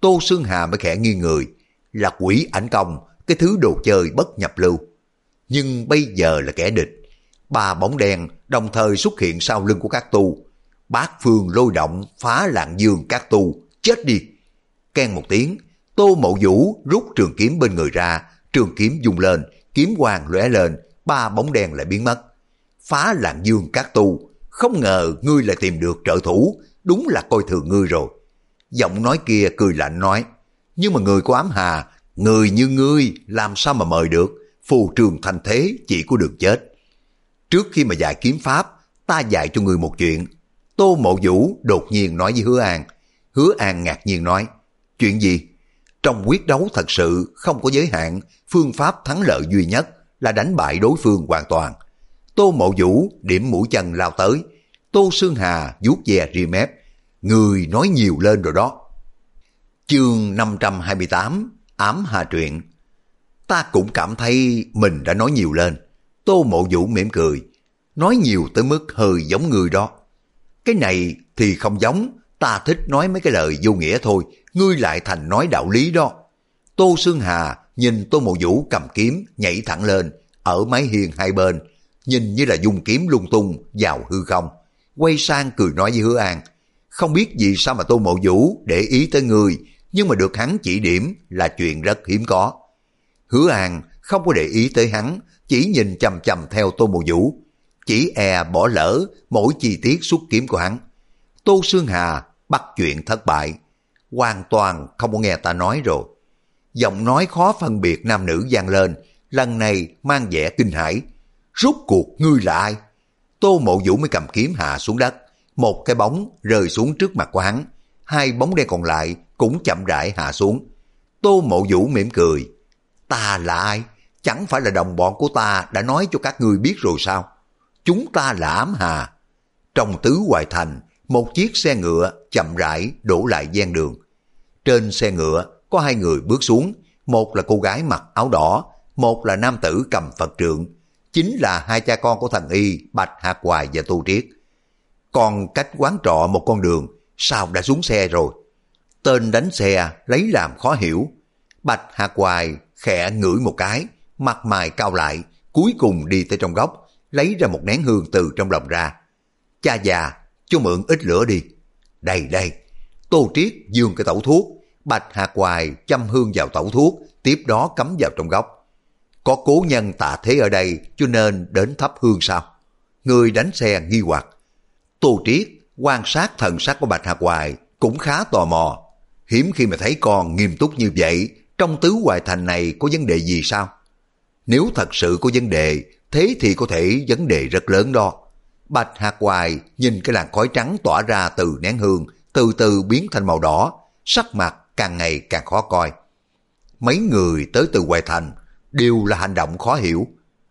Tô Xương Hà mới khẽ nghiêng người. Là quỷ ảnh công, cái thứ đồ chơi bất nhập lưu. Nhưng bây giờ là kẻ địch. Ba bóng đen đồng thời xuất hiện sau lưng của các tu. Bát phương lôi động phá lạng dương các tu. Chết đi! Keng một tiếng, Tô Mậu Vũ rút trường kiếm bên người ra, trường kiếm dùng lên, kiếm quang lóe lên, ba bóng đen lại biến mất. Phá lạng dương các tu, không ngờ ngươi lại tìm được trợ thủ, đúng là coi thường ngươi rồi. Giọng nói kia cười lạnh nói, nhưng mà người của Ám Hà, người như ngươi làm sao mà mời được, phù trường thành thế chỉ có đường chết. Trước khi mà dạy kiếm pháp, ta dạy cho ngươi một chuyện. Tô Mậu Vũ đột nhiên nói với Hứa An. Hứa An ngạc nhiên nói, chuyện gì? Trong quyết đấu thật sự không có giới hạn, phương pháp thắng lợi duy nhất là đánh bại đối phương hoàn toàn. Tô Mậu Vũ điểm mũi chân lao tới. Tô Xương Hà vuốt ve ria mép. Người nói nhiều lên rồi đó. Chương năm trăm hai mươi tám, Ám Hà truyện. Ta cũng cảm thấy mình đã nói nhiều lên. Tô Mậu Vũ mỉm cười. Nói nhiều tới mức hơi giống người đó. Cái này thì không giống, ta thích nói mấy cái lời vô nghĩa thôi, ngươi lại thành nói đạo lý đó. Tô Xương Hà nhìn Tô Mậu Vũ cầm kiếm nhảy thẳng lên, ở mái hiên hai bên, nhìn như là dung kiếm lung tung vào hư không. Quay sang cười nói với Hứa An, không biết vì sao mà Tô Mậu Vũ để ý tới ngươi, nhưng mà được hắn chỉ điểm là chuyện rất hiếm có. Hứa An không có để ý tới hắn, chỉ nhìn chằm chằm theo Tô Mậu Vũ, chỉ e bỏ lỡ mỗi chi tiết xuất kiếm của hắn. Tô Xương Hà bắt chuyện thất bại, hoàn toàn không có nghe ta nói rồi. Giọng nói khó phân biệt nam nữ vang lên, lần này mang vẻ kinh hãi. Rốt cuộc ngươi là ai? Tô Mậu Vũ mới cầm kiếm hạ xuống đất, một cái bóng rơi xuống trước mặt của hắn, hai bóng đen còn lại cũng chậm rãi hạ xuống. Tô Mậu Vũ mỉm cười, ta là ai? Chẳng phải là đồng bọn của ta đã nói cho các ngươi biết rồi sao? Chúng ta là Ám Hà. Trong Tứ Hoài Thành, một chiếc xe ngựa chậm rãi đổ lại ven đường. Trên xe ngựa có hai người bước xuống, một là cô gái mặc áo đỏ, một là nam tử cầm Phật trượng, chính là hai cha con của thần y Bạch Hạc Hoài và Tô Triết. Còn cách quán trọ một con đường, sao đã xuống xe rồi? Tên đánh xe lấy làm khó hiểu. Bạch Hạc Hoài khẽ ngửi một cái, mặt mày cau lại, cuối cùng đi tới trong góc, lấy ra một nén hương từ trong lòng ra. Cha già, cho mượn ít lửa đi. Đây đây. Tô Triết giương cái tẩu thuốc, Bạch Hạc Hoài châm hương vào tẩu thuốc, tiếp đó cắm vào trong góc. Có cố nhân tạ thế ở đây cho nên đến thắp hương sao? Người đánh xe nghi hoặc. Tô Triết quan sát thần sắc của Bạch Hạc Hoài cũng khá tò mò. Hiếm khi mà thấy con nghiêm túc như vậy, trong Tứ Hoài Thành này có vấn đề gì sao? Nếu thật sự có vấn đề, thế thì có thể vấn đề rất lớn đó. Bạch Hạc Hoài nhìn cái làn khói trắng tỏa ra từ nén hương, từ từ biến thành màu đỏ, sắc mặt càng ngày càng khó coi. Mấy người tới từ Hoài Thành đều là hành động khó hiểu.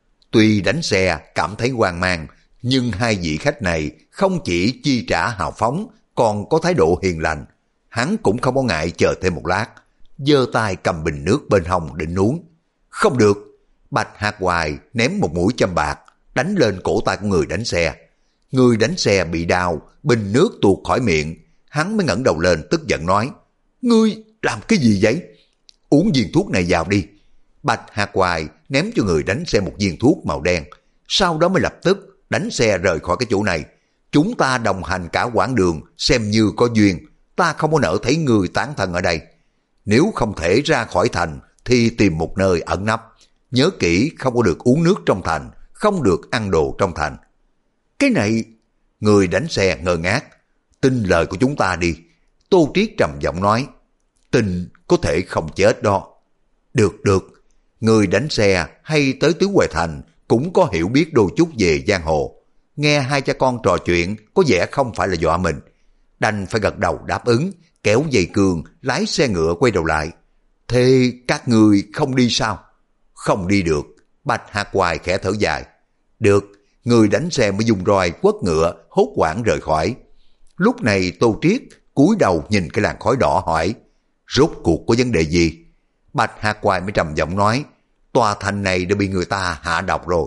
Tuy đánh xe cảm thấy hoang mang, nhưng hai vị khách này không chỉ chi trả hào phóng, còn có thái độ hiền lành. Hắn cũng không có ngại chờ thêm một lát, giơ tay cầm bình nước bên hông định uống. Không được. Bạch Hạc Hoài ném một mũi châm bạc, đánh lên cổ tay của người đánh xe. Người đánh xe bị đau, bình nước tuột khỏi miệng. Hắn mới ngẩng đầu lên tức giận nói, ngươi làm cái gì vậy? Uống viên thuốc này vào đi. Bạch Hạc Hoài ném cho người đánh xe một viên thuốc màu đen, sau đó mới lập tức đánh xe rời khỏi cái chỗ này. Chúng ta đồng hành cả quãng đường, xem như có duyên, ta không có nỡ thấy người tán thân ở đây. Nếu không thể ra khỏi thành, thì tìm một nơi ẩn nấp. Nhớ kỹ không có được uống nước trong thành, không được ăn đồ trong thành. Cái này, người đánh xe ngơ ngác. Tin lời của chúng ta đi. Tô Triết trầm giọng nói, tin có thể không chết đó. Được được, người đánh xe hay tới Tứ Hoài Thành cũng có hiểu biết đôi chút về giang hồ. Nghe hai cha con trò chuyện có vẻ không phải là dọa mình. Đành phải gật đầu đáp ứng, kéo dây cương, lái xe ngựa quay đầu lại. Thế các người không đi sao? Không đi được. Bạch Hạc Hoài khẽ thở dài. Được, người đánh xe mới dùng roi quất ngựa, hốt hoảng rời khỏi. Lúc này Tô Triết cúi đầu nhìn cái làn khói đỏ hỏi, rốt cuộc có vấn đề gì? Bạch Hạc Hoài mới trầm giọng nói, tòa thành này đã bị người ta hạ độc rồi.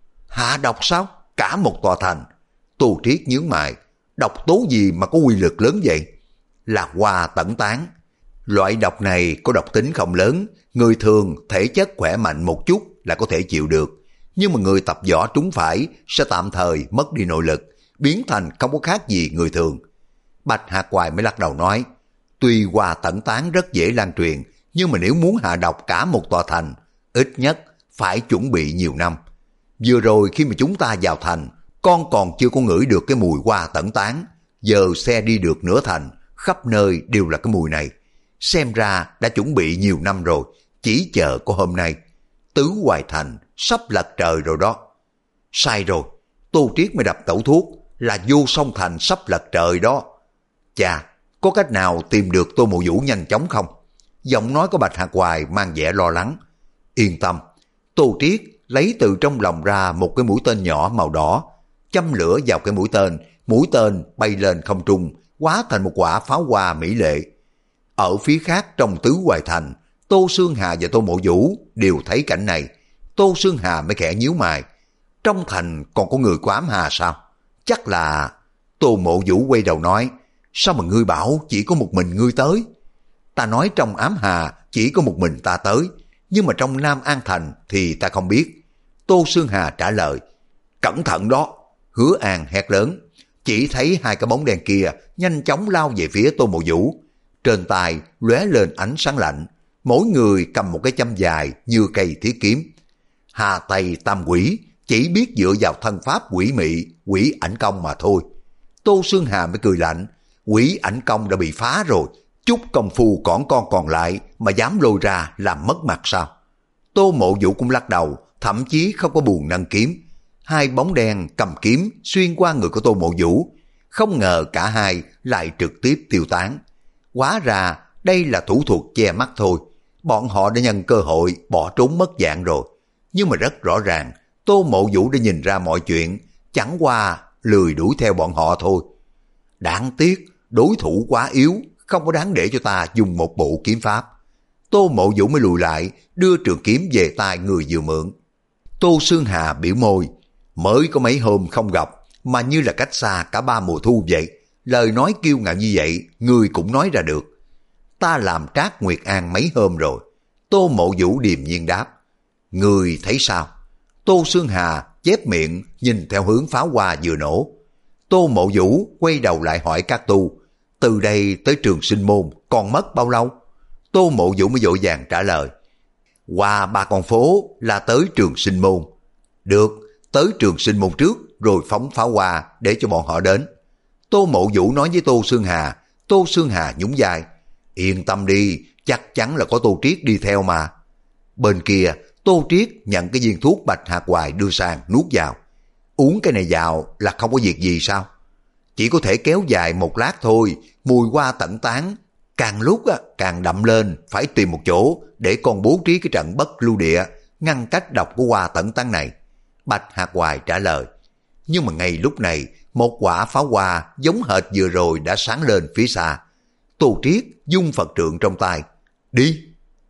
Hạ độc sao? Cả một tòa thành? Tô Triết nhướng mày, độc tố gì mà có quy lực lớn vậy? Là hoa tẩn tán. Loại độc này có độc tính không lớn, người thường thể chất khỏe mạnh một chút là có thể chịu được. Nhưng mà người tập võ trúng phải sẽ tạm thời mất đi nội lực, biến thành không có khác gì người thường. Bạch Hạc Hoài mới lắc đầu nói, tuy hoa tẩn tán rất dễ lan truyền, nhưng mà nếu muốn hạ độc cả một tòa thành, ít nhất phải chuẩn bị nhiều năm. Vừa rồi khi mà chúng ta vào thành, con còn chưa có ngửi được cái mùi hoa tẩn tán, giờ xe đi được nửa thành, khắp nơi đều là cái mùi này. Xem ra đã chuẩn bị nhiều năm rồi, chỉ chờ có hôm nay. Tứ Hoài Thành sắp lật trời rồi đó. Sai rồi, Tô Triết mới đập tẩu thuốc, là vô song thành sắp lật trời đó. Chà, có cách nào tìm được Tô Mộ Vũ nhanh chóng không? Giọng nói của Bạch Hạc Hoài mang vẻ lo lắng. Yên tâm, Tô Triết lấy từ trong lòng ra một cái mũi tên nhỏ màu đỏ, châm lửa vào cái mũi tên, mũi tên bay lên không trung, hóa thành một quả pháo hoa mỹ lệ. Ở phía khác trong Tứ Hoài Thành, Tô Xương Hà và Tô Mộ Vũ đều thấy cảnh này. Tô Xương Hà mới khẽ nhíu mày. Trong thành còn có người của Ám Hà sao? Chắc là... Tô Mộ Vũ quay đầu nói, sao mà ngươi bảo chỉ có một mình ngươi tới? Ta nói trong Ám Hà chỉ có một mình ta tới, nhưng mà trong Nam An Thành thì ta không biết. Tô Xương Hà trả lời, cẩn thận đó. Hứa An hét lớn, chỉ thấy hai cái bóng đen kia nhanh chóng lao về phía Tô Mộ Vũ. Trên tay lóe lên ánh sáng lạnh, mỗi người cầm một cái châm dài như cây thiết kiếm. Hà Tây Tam Quỷ chỉ biết dựa vào thân pháp quỷ mị, quỷ ảnh công mà thôi. Tô Xương Hà mới cười lạnh, quỷ ảnh công đã bị phá rồi, chút công phu còn con còn lại mà dám lôi ra làm mất mặt sao? Tô Mộ Vũ cũng lắc đầu, thậm chí không có buồn nâng kiếm. Hai bóng đen cầm kiếm xuyên qua người của Tô Mộ Vũ, không ngờ cả hai lại trực tiếp tiêu tán. Hóa ra đây là thủ thuật che mắt thôi, bọn họ đã nhân cơ hội bỏ trốn mất dạng rồi. Nhưng mà rất rõ ràng, Tô Mộ Vũ đã nhìn ra mọi chuyện, chẳng qua lười đuổi theo bọn họ thôi. Đáng tiếc, đối thủ quá yếu, không có đáng để cho ta dùng một bộ kiếm pháp. Tô Mộ Vũ mới lùi lại, đưa trường kiếm về tay người vừa mượn. Tô Xương Hà biểu môi, mới có mấy hôm không gặp, mà như là cách xa cả ba mùa thu vậy. Lời nói kiêu ngạo như vậy, người cũng nói ra được. Ta làm Trác Nguyệt An mấy hôm rồi. Tô Mộ Vũ điềm nhiên đáp. Người thấy sao? Tô Xương Hà chép miệng nhìn theo hướng pháo hoa vừa nổ. Tô Mộ Vũ quay đầu lại hỏi các tu, từ đây tới Trường Sinh Môn còn mất bao lâu? Tô Mộ Vũ mới vội vàng trả lời, qua ba con phố là tới Trường Sinh Môn. Được, tới Trường Sinh Môn trước rồi phóng pháo hoa để cho bọn họ đến. Tô Mộ Vũ nói với Tô Xương Hà. Tô Xương Hà nhún vai, yên tâm đi, chắc chắn là có Tô Triết đi theo mà. Bên kia, Tô Triết nhận cái viên thuốc Bạch Hạc Hoài đưa sang nuốt vào. Uống cái này vào là không có việc gì sao? Chỉ có thể kéo dài một lát thôi, mùi hoa tẩn tán càng lúc á, càng đậm lên, phải tìm một chỗ để con bố trí cái trận bất lưu địa, ngăn cách độc của hoa tẩn tán này. Bạch Hạc Hoài trả lời. Nhưng mà ngay lúc này, một quả pháo hoa giống hệt vừa rồi đã sáng lên phía xa. Tô Triết dung Phật trượng trong tay. Đi!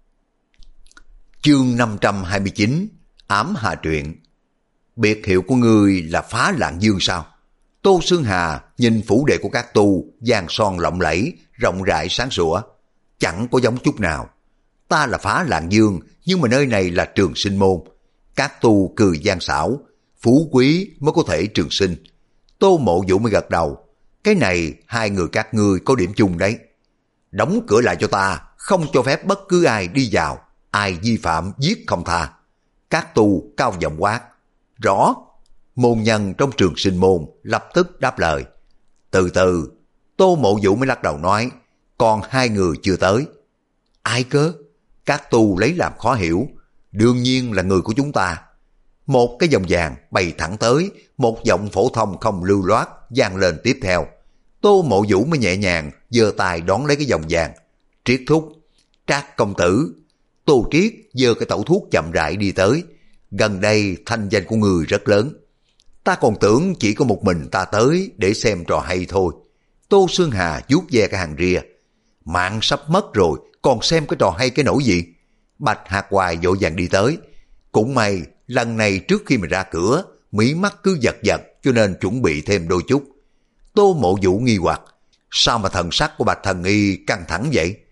Chương năm trăm hai mươi chín, Ám Hà Truyện. Biệt hiệu của ngươi là Phá Lạng Dương sao? Tô Xương Hà nhìn phủ đệ của các tu, vàng son lộng lẫy, rộng rãi sáng sủa. Chẳng có giống chút nào. Ta là Phá Lạng Dương, nhưng mà nơi này là Trường Sinh Môn. Các tu cười gian xảo, phú quý mới có thể trường sinh. Tô Mộ Vũ mới gật đầu. Cái này hai người các ngươi có điểm chung đấy. Đóng cửa lại cho ta, không cho phép bất cứ ai đi vào. Ai vi phạm giết không tha. Các tu cao giọng quát. Rõ. Môn nhân trong Trường Sinh Môn lập tức đáp lời. Từ từ, Tô Mộ Vũ mới lắc đầu nói, còn hai người chưa tới. Ai cơ? Các tu lấy làm khó hiểu. Đương nhiên là người của chúng ta. Một cái vòng vàng bay thẳng tới, một giọng phổ thông không lưu loát vang lên tiếp theo. Tô Mộ Vũ mới nhẹ nhàng giơ tay đón lấy cái vòng vàng. Triết thúc, Trác công tử. Tô Triết giơ cái tẩu thuốc chậm rãi đi tới. Gần đây thanh danh của người rất lớn. Ta còn tưởng chỉ có một mình ta tới để xem trò hay thôi. Tô Xương Hà vuốt ve cái hàng ria. Mạng sắp mất rồi, còn xem cái trò hay cái nỗi gì? Bạch Hạc Hoài vội vàng đi tới. Cũng may, lần này trước khi mà ra cửa, mí mắt cứ giật giật cho nên chuẩn bị thêm đôi chút. Tô Mộ Vũ nghi hoặc, sao mà thần sắc của Bạch Thần Y căng thẳng vậy?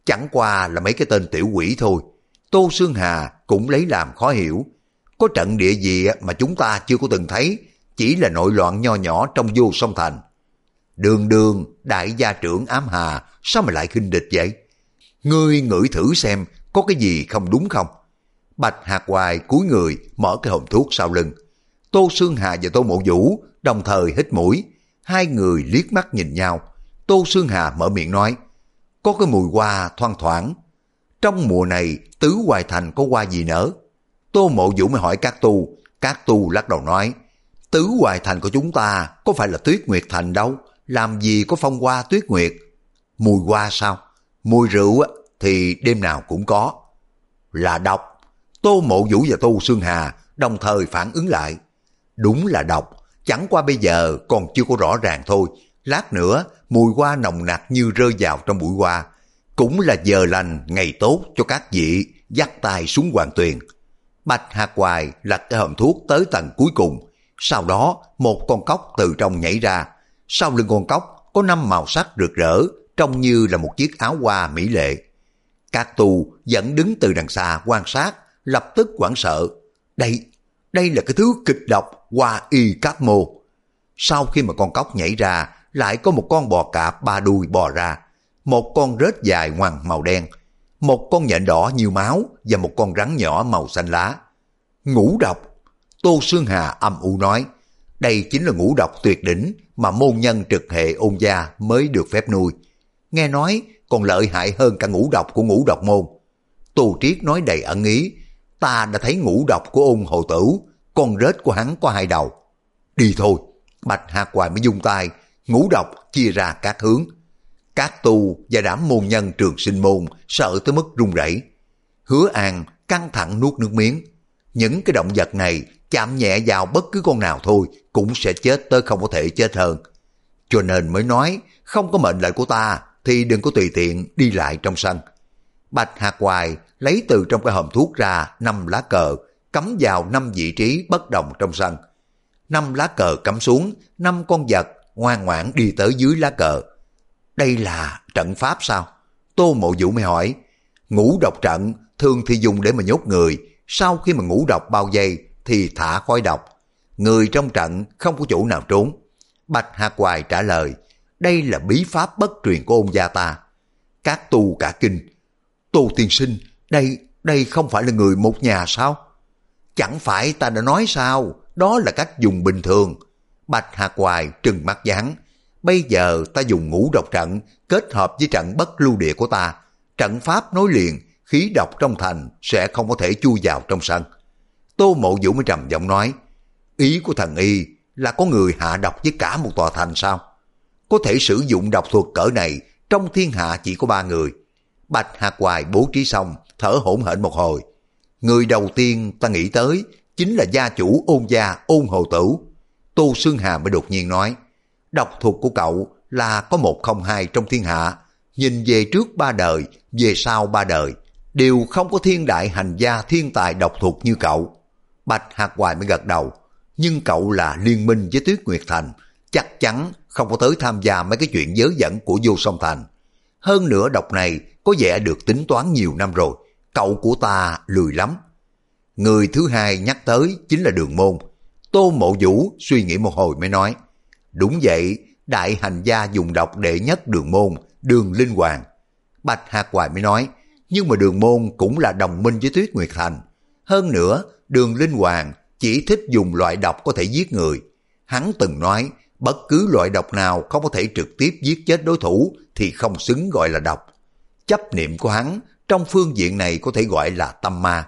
chẳng qua là mấy cái tên tiểu quỷ thôi. Tô Xương Hà cũng lấy làm khó hiểu. Có trận địa gì mà chúng ta chưa có từng thấy, chỉ là nội loạn nho nhỏ trong Vô Song Thành. Đường đường, đại gia trưởng ám hà, sao mà lại khinh địch vậy? Ngươi ngửi thử xem có cái gì không đúng không? Bạch Hạc Hoài cúi người mở cái hòm thuốc sau lưng. Tô Xương Hà và Tô Mộ Vũ đồng thời hít mũi, hai người liếc mắt nhìn nhau. Tô Xương Hà mở miệng nói, có cái mùi hoa thoang thoảng. Trong mùa này Tứ Hoài Thành có hoa gì nở? Tô Mộ Vũ mới hỏi Cát Tu. Cát Tu lắc đầu nói, Tứ Hoài Thành của chúng ta có phải là Tuyết Nguyệt Thành đâu, làm gì có phong hoa tuyết nguyệt. Mùi hoa sao? Mùi rượu thì đêm nào cũng có. Là độc. Tô Mộ Vũ và Tô Xương Hà đồng thời phản ứng lại. Đúng là độc, chẳng qua bây giờ còn chưa có rõ ràng thôi. Lát nữa mùi hoa nồng nặc như rơi vào trong bụi hoa. Cũng là giờ lành ngày tốt cho các vị dắt tay xuống hoàng tuyền. Bạch Hạc Hoài lật cái hòm thuốc tới tầng cuối cùng. Sau đó một con cóc từ trong nhảy ra. Sau lưng con cóc có năm màu sắc rực rỡ, trông như là một chiếc áo hoa mỹ lệ. Các tù vẫn đứng từ đằng xa quan sát, lập tức hoảng sợ. Đây, đây là cái thứ kịch độc hoa y cáp mô. Sau khi mà con cóc nhảy ra, lại có một con bò cạp ba đuôi bò ra. Một con rết dài ngoằn màu đen, một con nhện đỏ nhiều máu và một con rắn nhỏ màu xanh lá. Ngũ độc. Tô Xương Hà âm u nói, đây chính là ngũ độc tuyệt đỉnh mà môn nhân trực hệ Ôn gia mới được phép nuôi. Nghe nói còn lợi hại hơn cả ngũ độc của ngũ độc môn. Tô Triết nói đầy ẩn ý, ta đã thấy ngũ độc của Ôn Hồ Tử, con rết của hắn có hai đầu. Đi thôi. Bạch Hạc Hoài mới dung tay, ngũ độc chia ra các hướng. Các tu và đám môn nhân Trường Sinh môn sợ tới mức run rẩy. Hứa An căng thẳng nuốt nước miếng. Những cái động vật này chạm nhẹ vào bất cứ con nào thôi cũng sẽ chết tới không có thể chết hơn. Cho nên mới nói, không có mệnh lệnh của ta thì đừng có tùy tiện đi lại trong sân. Bạch Hạc Hoài lấy từ trong cái hòm thuốc ra năm lá cờ, cắm vào năm vị trí bất đồng trong sân. Năm lá cờ cắm xuống, năm con vật ngoan ngoãn đi tới dưới lá cờ. Đây là trận pháp sao? Tô Mộ Vũ mới hỏi. Ngũ độc trận thường thì dùng để mà nhốt người, sau khi mà ngũ độc bao vây thì thả khói độc. Người trong trận không có chỗ nào trốn. Bạch Hạc Hoài trả lời, đây là bí pháp bất truyền của Ôn gia ta. Các tu cả kinh. Tô tiên sinh, đây, đây không phải là người một nhà sao? Chẳng phải ta đã nói sao, đó là cách dùng bình thường. Bạch Hạc Hoài trừng mắt với hắn. Bây giờ ta dùng ngũ độc trận kết hợp với trận bất lưu địa của ta. Trận pháp nối liền, khí độc trong thành sẽ không có thể chui vào trong sân. Tô Mộ Vũ mới trầm giọng nói, ý của thần y là có người hạ độc với cả một tòa thành sao? Có thể sử dụng độc thuật cỡ này trong thiên hạ chỉ có ba người. Bạch Hạc Hoài bố trí xong, thở hổn hển một hồi. Người đầu tiên ta nghĩ tới chính là gia chủ Ôn gia Ôn Hồ Tử. Tô Xương Hà mới đột nhiên nói, độc thuật của cậu là có một không hai trong thiên hạ. Nhìn về trước ba đời, về sau ba đời, đều không có thiên đại hành gia thiên tài độc thuật như cậu. Bạch Hạc Hoài mới gật đầu, nhưng cậu là liên minh với Tuyết Nguyệt Thành, chắc chắn không có tới tham gia mấy cái chuyện dớ dẫn của Vô Song Thành. Hơn nữa độc này có vẻ được tính toán nhiều năm rồi, cậu của ta lười lắm. Người thứ hai nhắc tới chính là Đường Môn. Tô Mộ Vũ suy nghĩ một hồi mới nói, đúng vậy, đại hành gia dùng độc đệ nhất Đường Môn, Đường Linh Hoàng. Bạch Hạc Hoài mới nói, nhưng mà Đường Môn cũng là đồng minh với Tuyết Nguyệt Thành. Hơn nữa, Đường Linh Hoàng chỉ thích dùng loại độc có thể giết người. Hắn từng nói, bất cứ loại độc nào không có thể trực tiếp giết chết đối thủ thì không xứng gọi là độc. Chấp niệm của hắn trong phương diện này có thể gọi là tâm ma.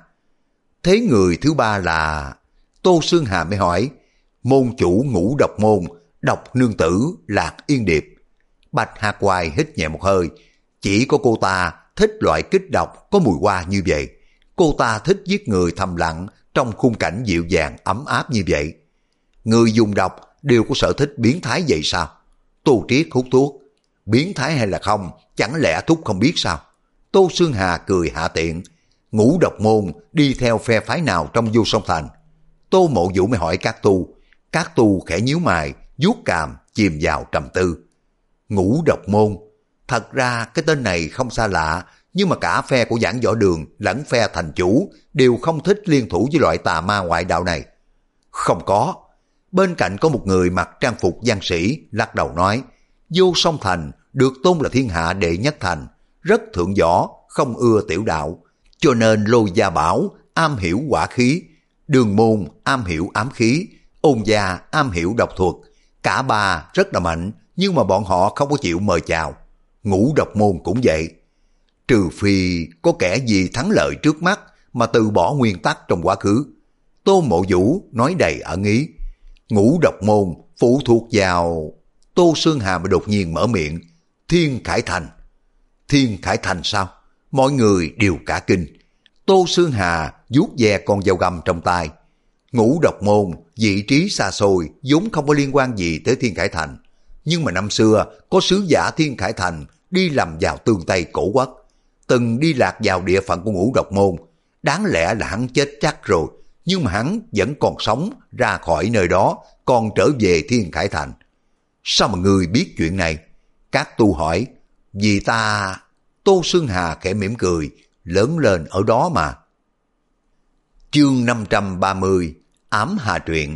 Thế người thứ ba là... Tô Xương Hà mới hỏi, môn chủ ngũ độc môn, độc nương tử Lạc Yên Điệp. Bạch Hạc Hoài hít nhẹ một hơi, chỉ có cô ta thích loại kích độc có mùi hoa như vậy. Cô ta thích giết người thầm lặng trong khung cảnh dịu dàng ấm áp như vậy. Người dùng độc đều có sở thích biến thái vậy sao? Tô Triết hút thuốc. Biến thái hay là không, chẳng lẽ Thúc không biết sao? Tô Xương Hà cười hạ tiện. Ngũ độc môn đi theo phe phái nào trong Vô Song Thành? Tô Mộ Vũ mới hỏi các tu. Các tu khẽ nhíu mày, vuốt cằm, chìm vào trầm tư. Ngũ độc môn, thật ra cái tên này không xa lạ, nhưng mà cả phe của Giảng Võ Đường lẫn phe thành chủ đều không thích liên thủ với loại tà ma ngoại đạo này. Không có. Bên cạnh có một người mặc trang phục văn sĩ lắc đầu nói, Vô Song Thành được tôn là thiên hạ đệ nhất thành, rất thượng võ, không ưa tiểu đạo, cho nên Lôi Gia Bảo am hiểu hỏa khí, Đường Môn am hiểu ám khí, Ôn Gia am hiểu độc thuật, cả ba rất là mạnh, nhưng mà bọn họ không có chịu mời chào. Ngũ Độc Môn cũng vậy. Trừ phi có kẻ gì thắng lợi trước mắt mà từ bỏ nguyên tắc trong quá khứ. Tô Mộ Vũ nói đầy ẩn ý. Ngũ Độc Môn phụ thuộc vào... Tô Xương Hà mới đột nhiên mở miệng. Thiên Khải Thành. Thiên Khải Thành sao? Mọi người đều cả kinh. Tô Xương Hà vuốt ve con dao găm trong tay. Ngũ Độc Môn vị trí xa xôi, vốn không có liên quan gì tới Thiên Khải Thành. Nhưng mà năm xưa có sứ giả Thiên Khải Thành đi làm vào tương Tây cổ quốc, từng đi lạc vào địa phận của Ngũ Độc Môn. Đáng lẽ là hắn chết chắc rồi, nhưng mà hắn vẫn còn sống ra khỏi nơi đó, còn trở về Thiên Khải Thành. Sao mà người biết chuyện này? Các tu hỏi. Vì ta... Tô Xương Hà khẽ mỉm cười, lớn lên ở đó mà. Chương năm trăm ba mươi, Ám Hà Truyện.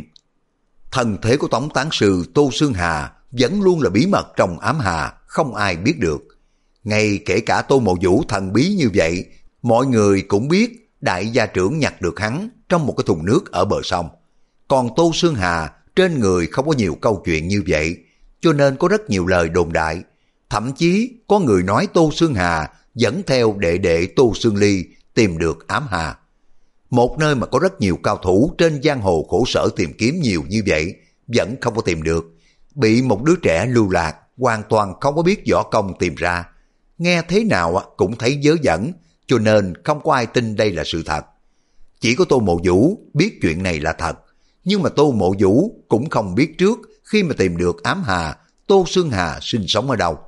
Thân thế của Tổng Tán Sư Tô Xương Hà vẫn luôn là bí mật trong Ám Hà, không ai biết được. Ngay kể cả Tô Mộ Vũ thần bí như vậy, mọi người cũng biết đại gia trưởng nhặt được hắn trong một cái thùng nước ở bờ sông. Còn Tô Xương Hà trên người không có nhiều câu chuyện như vậy, cho nên có rất nhiều lời đồn đại. Thậm chí có người nói Tô Xương Hà dẫn theo đệ đệ Tô Xương Ly tìm được Ám Hà. Một nơi mà có rất nhiều cao thủ trên giang hồ khổ sở tìm kiếm nhiều như vậy, vẫn không có tìm được. Bị một đứa trẻ lưu lạc, hoàn toàn không có biết võ công tìm ra. Nghe thế nào cũng thấy dớ dẫn, cho nên không có ai tin đây là sự thật. Chỉ có Tô Mộ Vũ biết chuyện này là thật, nhưng mà Tô Mộ Vũ cũng không biết trước khi mà tìm được Ám Hà, Tô Xương Hà sinh sống ở đâu.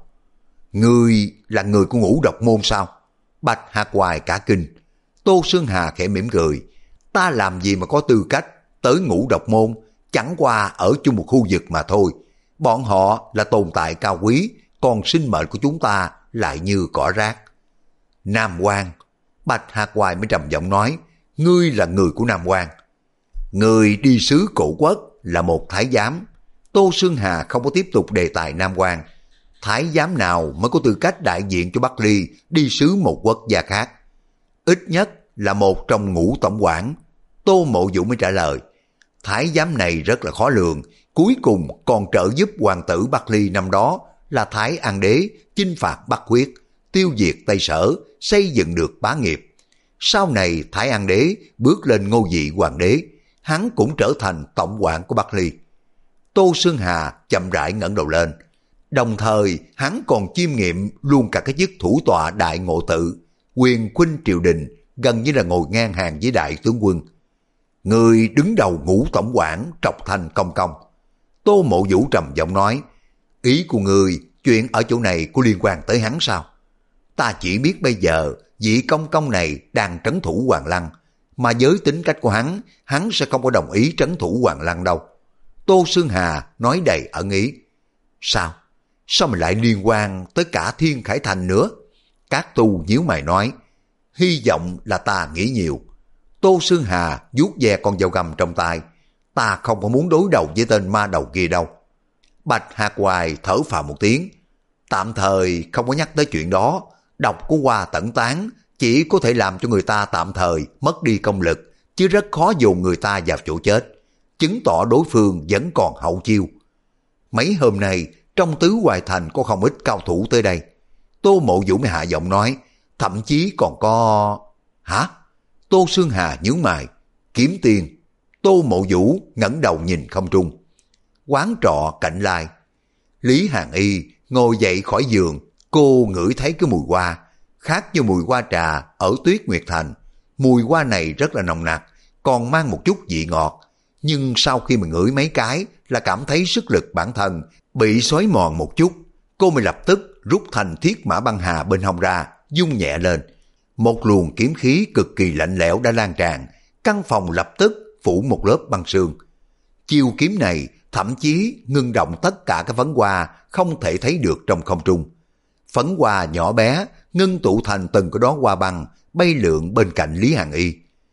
Người là người của Ngũ Độc Môn sao? Bạch Hạc Hoài cả kinh. Tô Xương Hà khẽ mỉm cười. Ta làm gì mà có tư cách tới Ngũ Độc Môn, chẳng qua ở chung một khu vực mà thôi. Bọn họ là tồn tại cao quý, còn sinh mệnh của chúng ta lại như cỏ rác. Nam Quan. Bạch Hạc Hoài mới trầm giọng nói, ngươi là người của Nam Quan. Người đi sứ cổ quốc là một thái giám. Tô Xương Hà không có tiếp tục đề tài Nam Quan. Thái giám nào mới có tư cách đại diện cho Bắc Ly đi sứ một quốc gia khác? Ít nhất là một trong ngũ tổng quản. Tô Mộ Vũ mới trả lời. Thái giám này rất là khó lường, cuối cùng còn trợ giúp hoàng tử Bắc Ly năm đó là Thái An Đế chinh phạt Bắc Huyết, tiêu diệt Tây Sở, xây dựng được bá nghiệp. Sau này Thái An Đế bước lên ngôi vị hoàng đế, hắn cũng trở thành tổng quản của Bắc Ly. Tô Xương Hà chậm rãi ngẩng đầu lên. Đồng thời hắn còn chiêm nghiệm luôn cả cái chức thủ tọa đại ngộ tự, quyền khuynh triều đình, gần như là ngồi ngang hàng với đại tướng quân. Người đứng đầu ngũ tổng quản Trọc Thành Công Công. Tô Mộ Vũ trầm giọng nói, ý của người chuyện ở chỗ này có liên quan tới hắn sao? Ta chỉ biết bây giờ vị công công này đang trấn thủ Hoàng Lăng, mà với tính cách của hắn, hắn sẽ không có đồng ý trấn thủ Hoàng Lăng đâu. Tô Xương Hà nói đầy ẩn ý. Sao? Sao mà lại liên quan tới cả Thiên Khải Thành nữa? Các tu nhíu mày nói, hy vọng là ta nghĩ nhiều. Tô Xương Hà vuốt ve con dao găm trong tay. Ta không có muốn đối đầu với tên ma đầu kia đâu. Bạch Hạc Hoài thở phào một tiếng. Tạm thời không có nhắc tới chuyện đó. Độc của Hoa Tẩn Tán chỉ có thể làm cho người ta tạm thời mất đi công lực, chứ rất khó dồn người ta vào chỗ chết, chứng tỏ đối phương vẫn còn hậu chiêu. Mấy hôm nay trong Tứ Hoài Thành có không ít cao thủ tới đây. Tô Mộ Vũ mới hạ giọng nói, thậm chí còn có... Hả? Tô Xương Hà nhướng mày. Kiếm tiền. Tô Mộ Vũ ngẩng đầu nhìn không trung. Quán trọ Cạnh Lai. Lý Hàn Y ngồi dậy khỏi giường, cô ngửi thấy cái mùi hoa, khác như mùi hoa trà ở Tuyết Nguyệt Thành. Mùi hoa này rất là nồng nặc, còn mang một chút vị ngọt. Nhưng sau khi mà ngửi mấy cái là cảm thấy sức lực bản thân bị xói mòn một chút. Cô mới lập tức rút thành thiết mã băng hà bên hông ra, dung nhẹ lên. Một luồng kiếm khí cực kỳ lạnh lẽo đã lan tràn, căn phòng lập tức phủ một lớp băng sương. Chiêu kiếm này thậm chí ngưng động tất cả các phấn hoa không thể thấy được trong không trung. Phấn hoa nhỏ bé ngưng tụ thành từng cái đó hoa băng bay lượn bên cạnh Lý Hàn Y.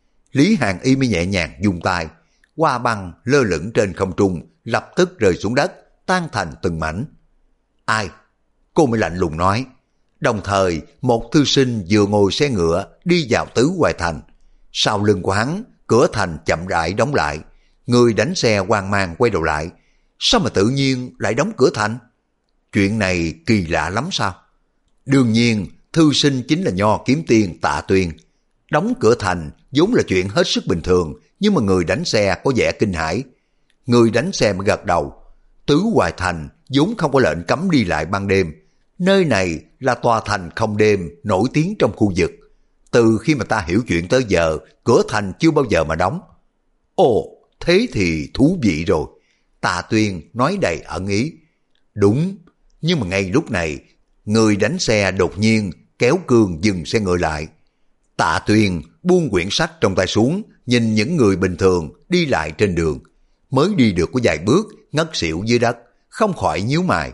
Lý Hàn Y mới nhẹ nhàng vung tay, hoa băng lơ lửng trên không trung, lập tức rơi xuống đất, tan thành từng mảnh. Ai? Cô mới lạnh lùng nói. Đồng thời, một thư sinh vừa ngồi xe ngựa đi vào Tứ Hoài Thành. Sau lưng của hắn, cửa thành chậm rãi đóng lại. Người đánh xe hoang mang quay đầu lại. Sao mà tự nhiên lại đóng cửa thành? Chuyện này kỳ lạ lắm sao? Đương nhiên, thư sinh chính là Nho kiếm tiên Tạ Tuyên. Đóng cửa thành vốn là chuyện hết sức bình thường, nhưng mà người đánh xe có vẻ kinh hãi. Người đánh xe mới gật đầu. Tứ Hoài Thành vốn không có lệnh cấm đi lại ban đêm. Nơi này là tòa thành không đêm nổi tiếng trong khu vực. Từ khi mà ta hiểu chuyện tới giờ, cửa thành chưa bao giờ mà đóng. Ồ, thế thì thú vị rồi. Tạ Tuyên nói đầy ẩn ý. Đúng, nhưng mà ngay lúc này, người đánh xe đột nhiên kéo cương dừng xe ngựa lại. Tạ Tuyên buông quyển sách trong tay xuống, nhìn những người bình thường đi lại trên đường. Mới đi được có vài bước, ngất xỉu dưới đất, không khỏi nhíu mày.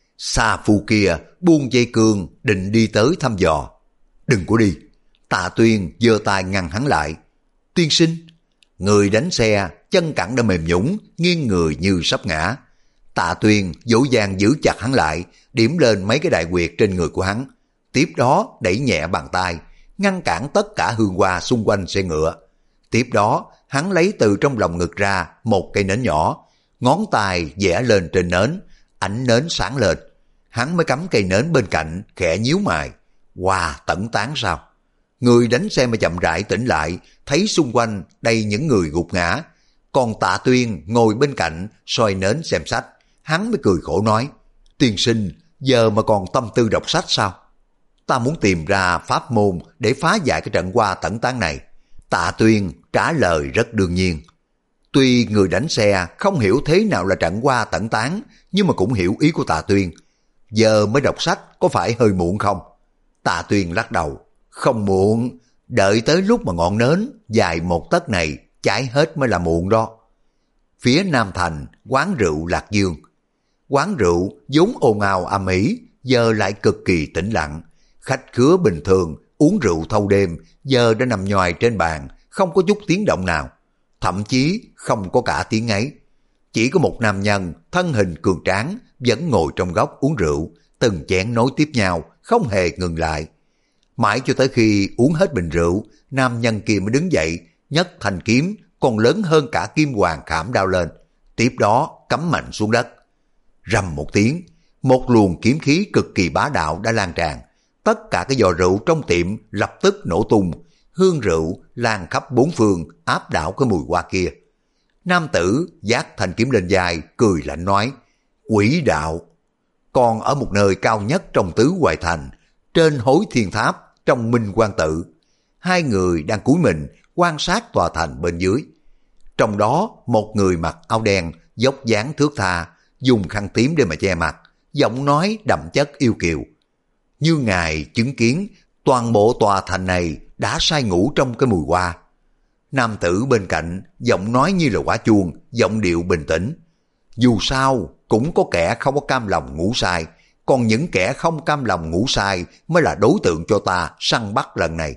Sa Phu kia buông dây cương định đi tới thăm dò. Đừng có đi. Tạ Tuyên giơ tay ngăn hắn lại. Tiên sinh. Người đánh xe chân cẳng đã mềm nhũn, nghiêng người như sắp ngã. Tạ Tuyên dỗ dàng giữ chặt hắn lại, điểm lên mấy cái đại huyệt trên người của hắn. Tiếp đó đẩy nhẹ bàn tay, ngăn cản tất cả hương hoa xung quanh xe ngựa. Tiếp đó hắn lấy từ trong lòng ngực ra một cây nến nhỏ, ngón tay vẽ lên trên nến, ánh nến sáng lên. Hắn mới cắm cây nến bên cạnh, khẽ nhíu mày. Wow, tẩn tán sao? Người đánh xe mà chậm rãi tỉnh lại, thấy xung quanh đầy những người gục ngã. Còn Tạ Tuyên ngồi bên cạnh, soi nến xem sách. Hắn mới cười khổ nói, tiên sinh, giờ mà còn tâm tư đọc sách sao? Ta muốn tìm ra pháp môn để phá giải cái trận hoa tẩn tán này. Tạ Tuyên trả lời rất đương nhiên. Tuy người đánh xe không hiểu thế nào là trận hoa tẩn tán, nhưng mà cũng hiểu ý của Tạ Tuyên. Giờ mới đọc sách có phải hơi muộn không? Tạ Tuyên lắc đầu. Không muộn, đợi tới lúc mà ngọn nến dài một tấc này cháy hết mới là muộn đó. Phía Nam Thành, quán rượu Lạc Dương. Quán rượu vốn ồn ào ầm ĩ, giờ lại cực kỳ tĩnh lặng. Khách khứa bình thường uống rượu thâu đêm giờ đã nằm nhoài trên bàn, không có chút tiếng động nào, thậm chí không có cả tiếng ấy. Chỉ có một nam nhân thân hình cường tráng vẫn ngồi trong góc uống rượu, từng chén nối tiếp nhau, không hề ngừng lại. Mãi cho tới khi uống hết bình rượu, nam nhân kia mới đứng dậy, nhấc thanh kiếm còn lớn hơn cả kim hoàng khảm đao lên, tiếp đó cắm mạnh xuống đất. Rầm một tiếng, một luồng kiếm khí cực kỳ bá đạo đã lan tràn. Tất cả cái giò rượu trong tiệm lập tức nổ tung, hương rượu lan khắp bốn phương, áp đảo cái mùi hoa kia. Nam tử vác thanh kiếm lên vai, cười lạnh nói, quỷ đạo. Còn ở một nơi cao nhất trong Tứ Hoài Thành, trên Hối Thiên Tháp, trong Minh Quang Tự, hai người đang cúi mình quan sát tòa thành bên dưới. Trong đó một người mặc áo đen, dốc dáng thước tha, dùng khăn tím để mà che mặt, giọng nói đậm chất yêu kiều. Như ngài chứng kiến, toàn bộ tòa thành này đã say ngủ trong cái mùi hoa. Nam tử bên cạnh, giọng nói như là quả chuông, giọng điệu bình tĩnh. Dù sao, cũng có kẻ không có cam lòng ngủ sai, còn những kẻ không cam lòng ngủ sai mới là đối tượng cho ta săn bắt lần này.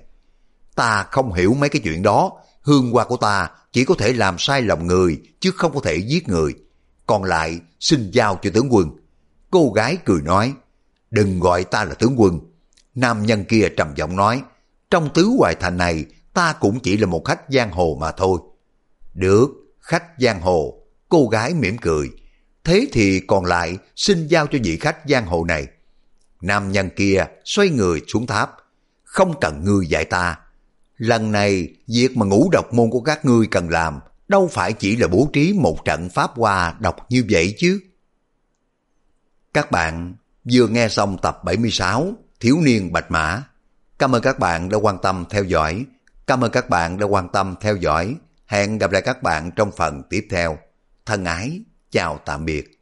Ta không hiểu mấy cái chuyện đó, hương hoa của ta chỉ có thể làm sai lòng người, chứ không có thể giết người. Còn lại, xin giao cho tướng quân. Cô gái cười nói, đừng gọi ta là tướng quân. Nam nhân kia trầm giọng nói, trong Tứ Hoài Thành này, ta cũng chỉ là một khách giang hồ mà thôi. Được, khách giang hồ. Cô gái mỉm cười. Thế thì còn lại xin giao cho vị khách giang hồ này. Nam nhân kia xoay người xuống tháp. Không cần ngươi dạy ta. Lần này việc mà ngũ độc môn của các ngươi cần làm đâu phải chỉ là bố trí một trận pháp hoa độc như vậy chứ. Các bạn vừa nghe xong tập bảy mươi sáu Thiếu niên Bạch Mã. Cảm ơn các bạn đã quan tâm theo dõi. Cảm ơn các bạn đã quan tâm theo dõi. Hẹn gặp lại các bạn trong phần tiếp theo. Thân ái, chào tạm biệt.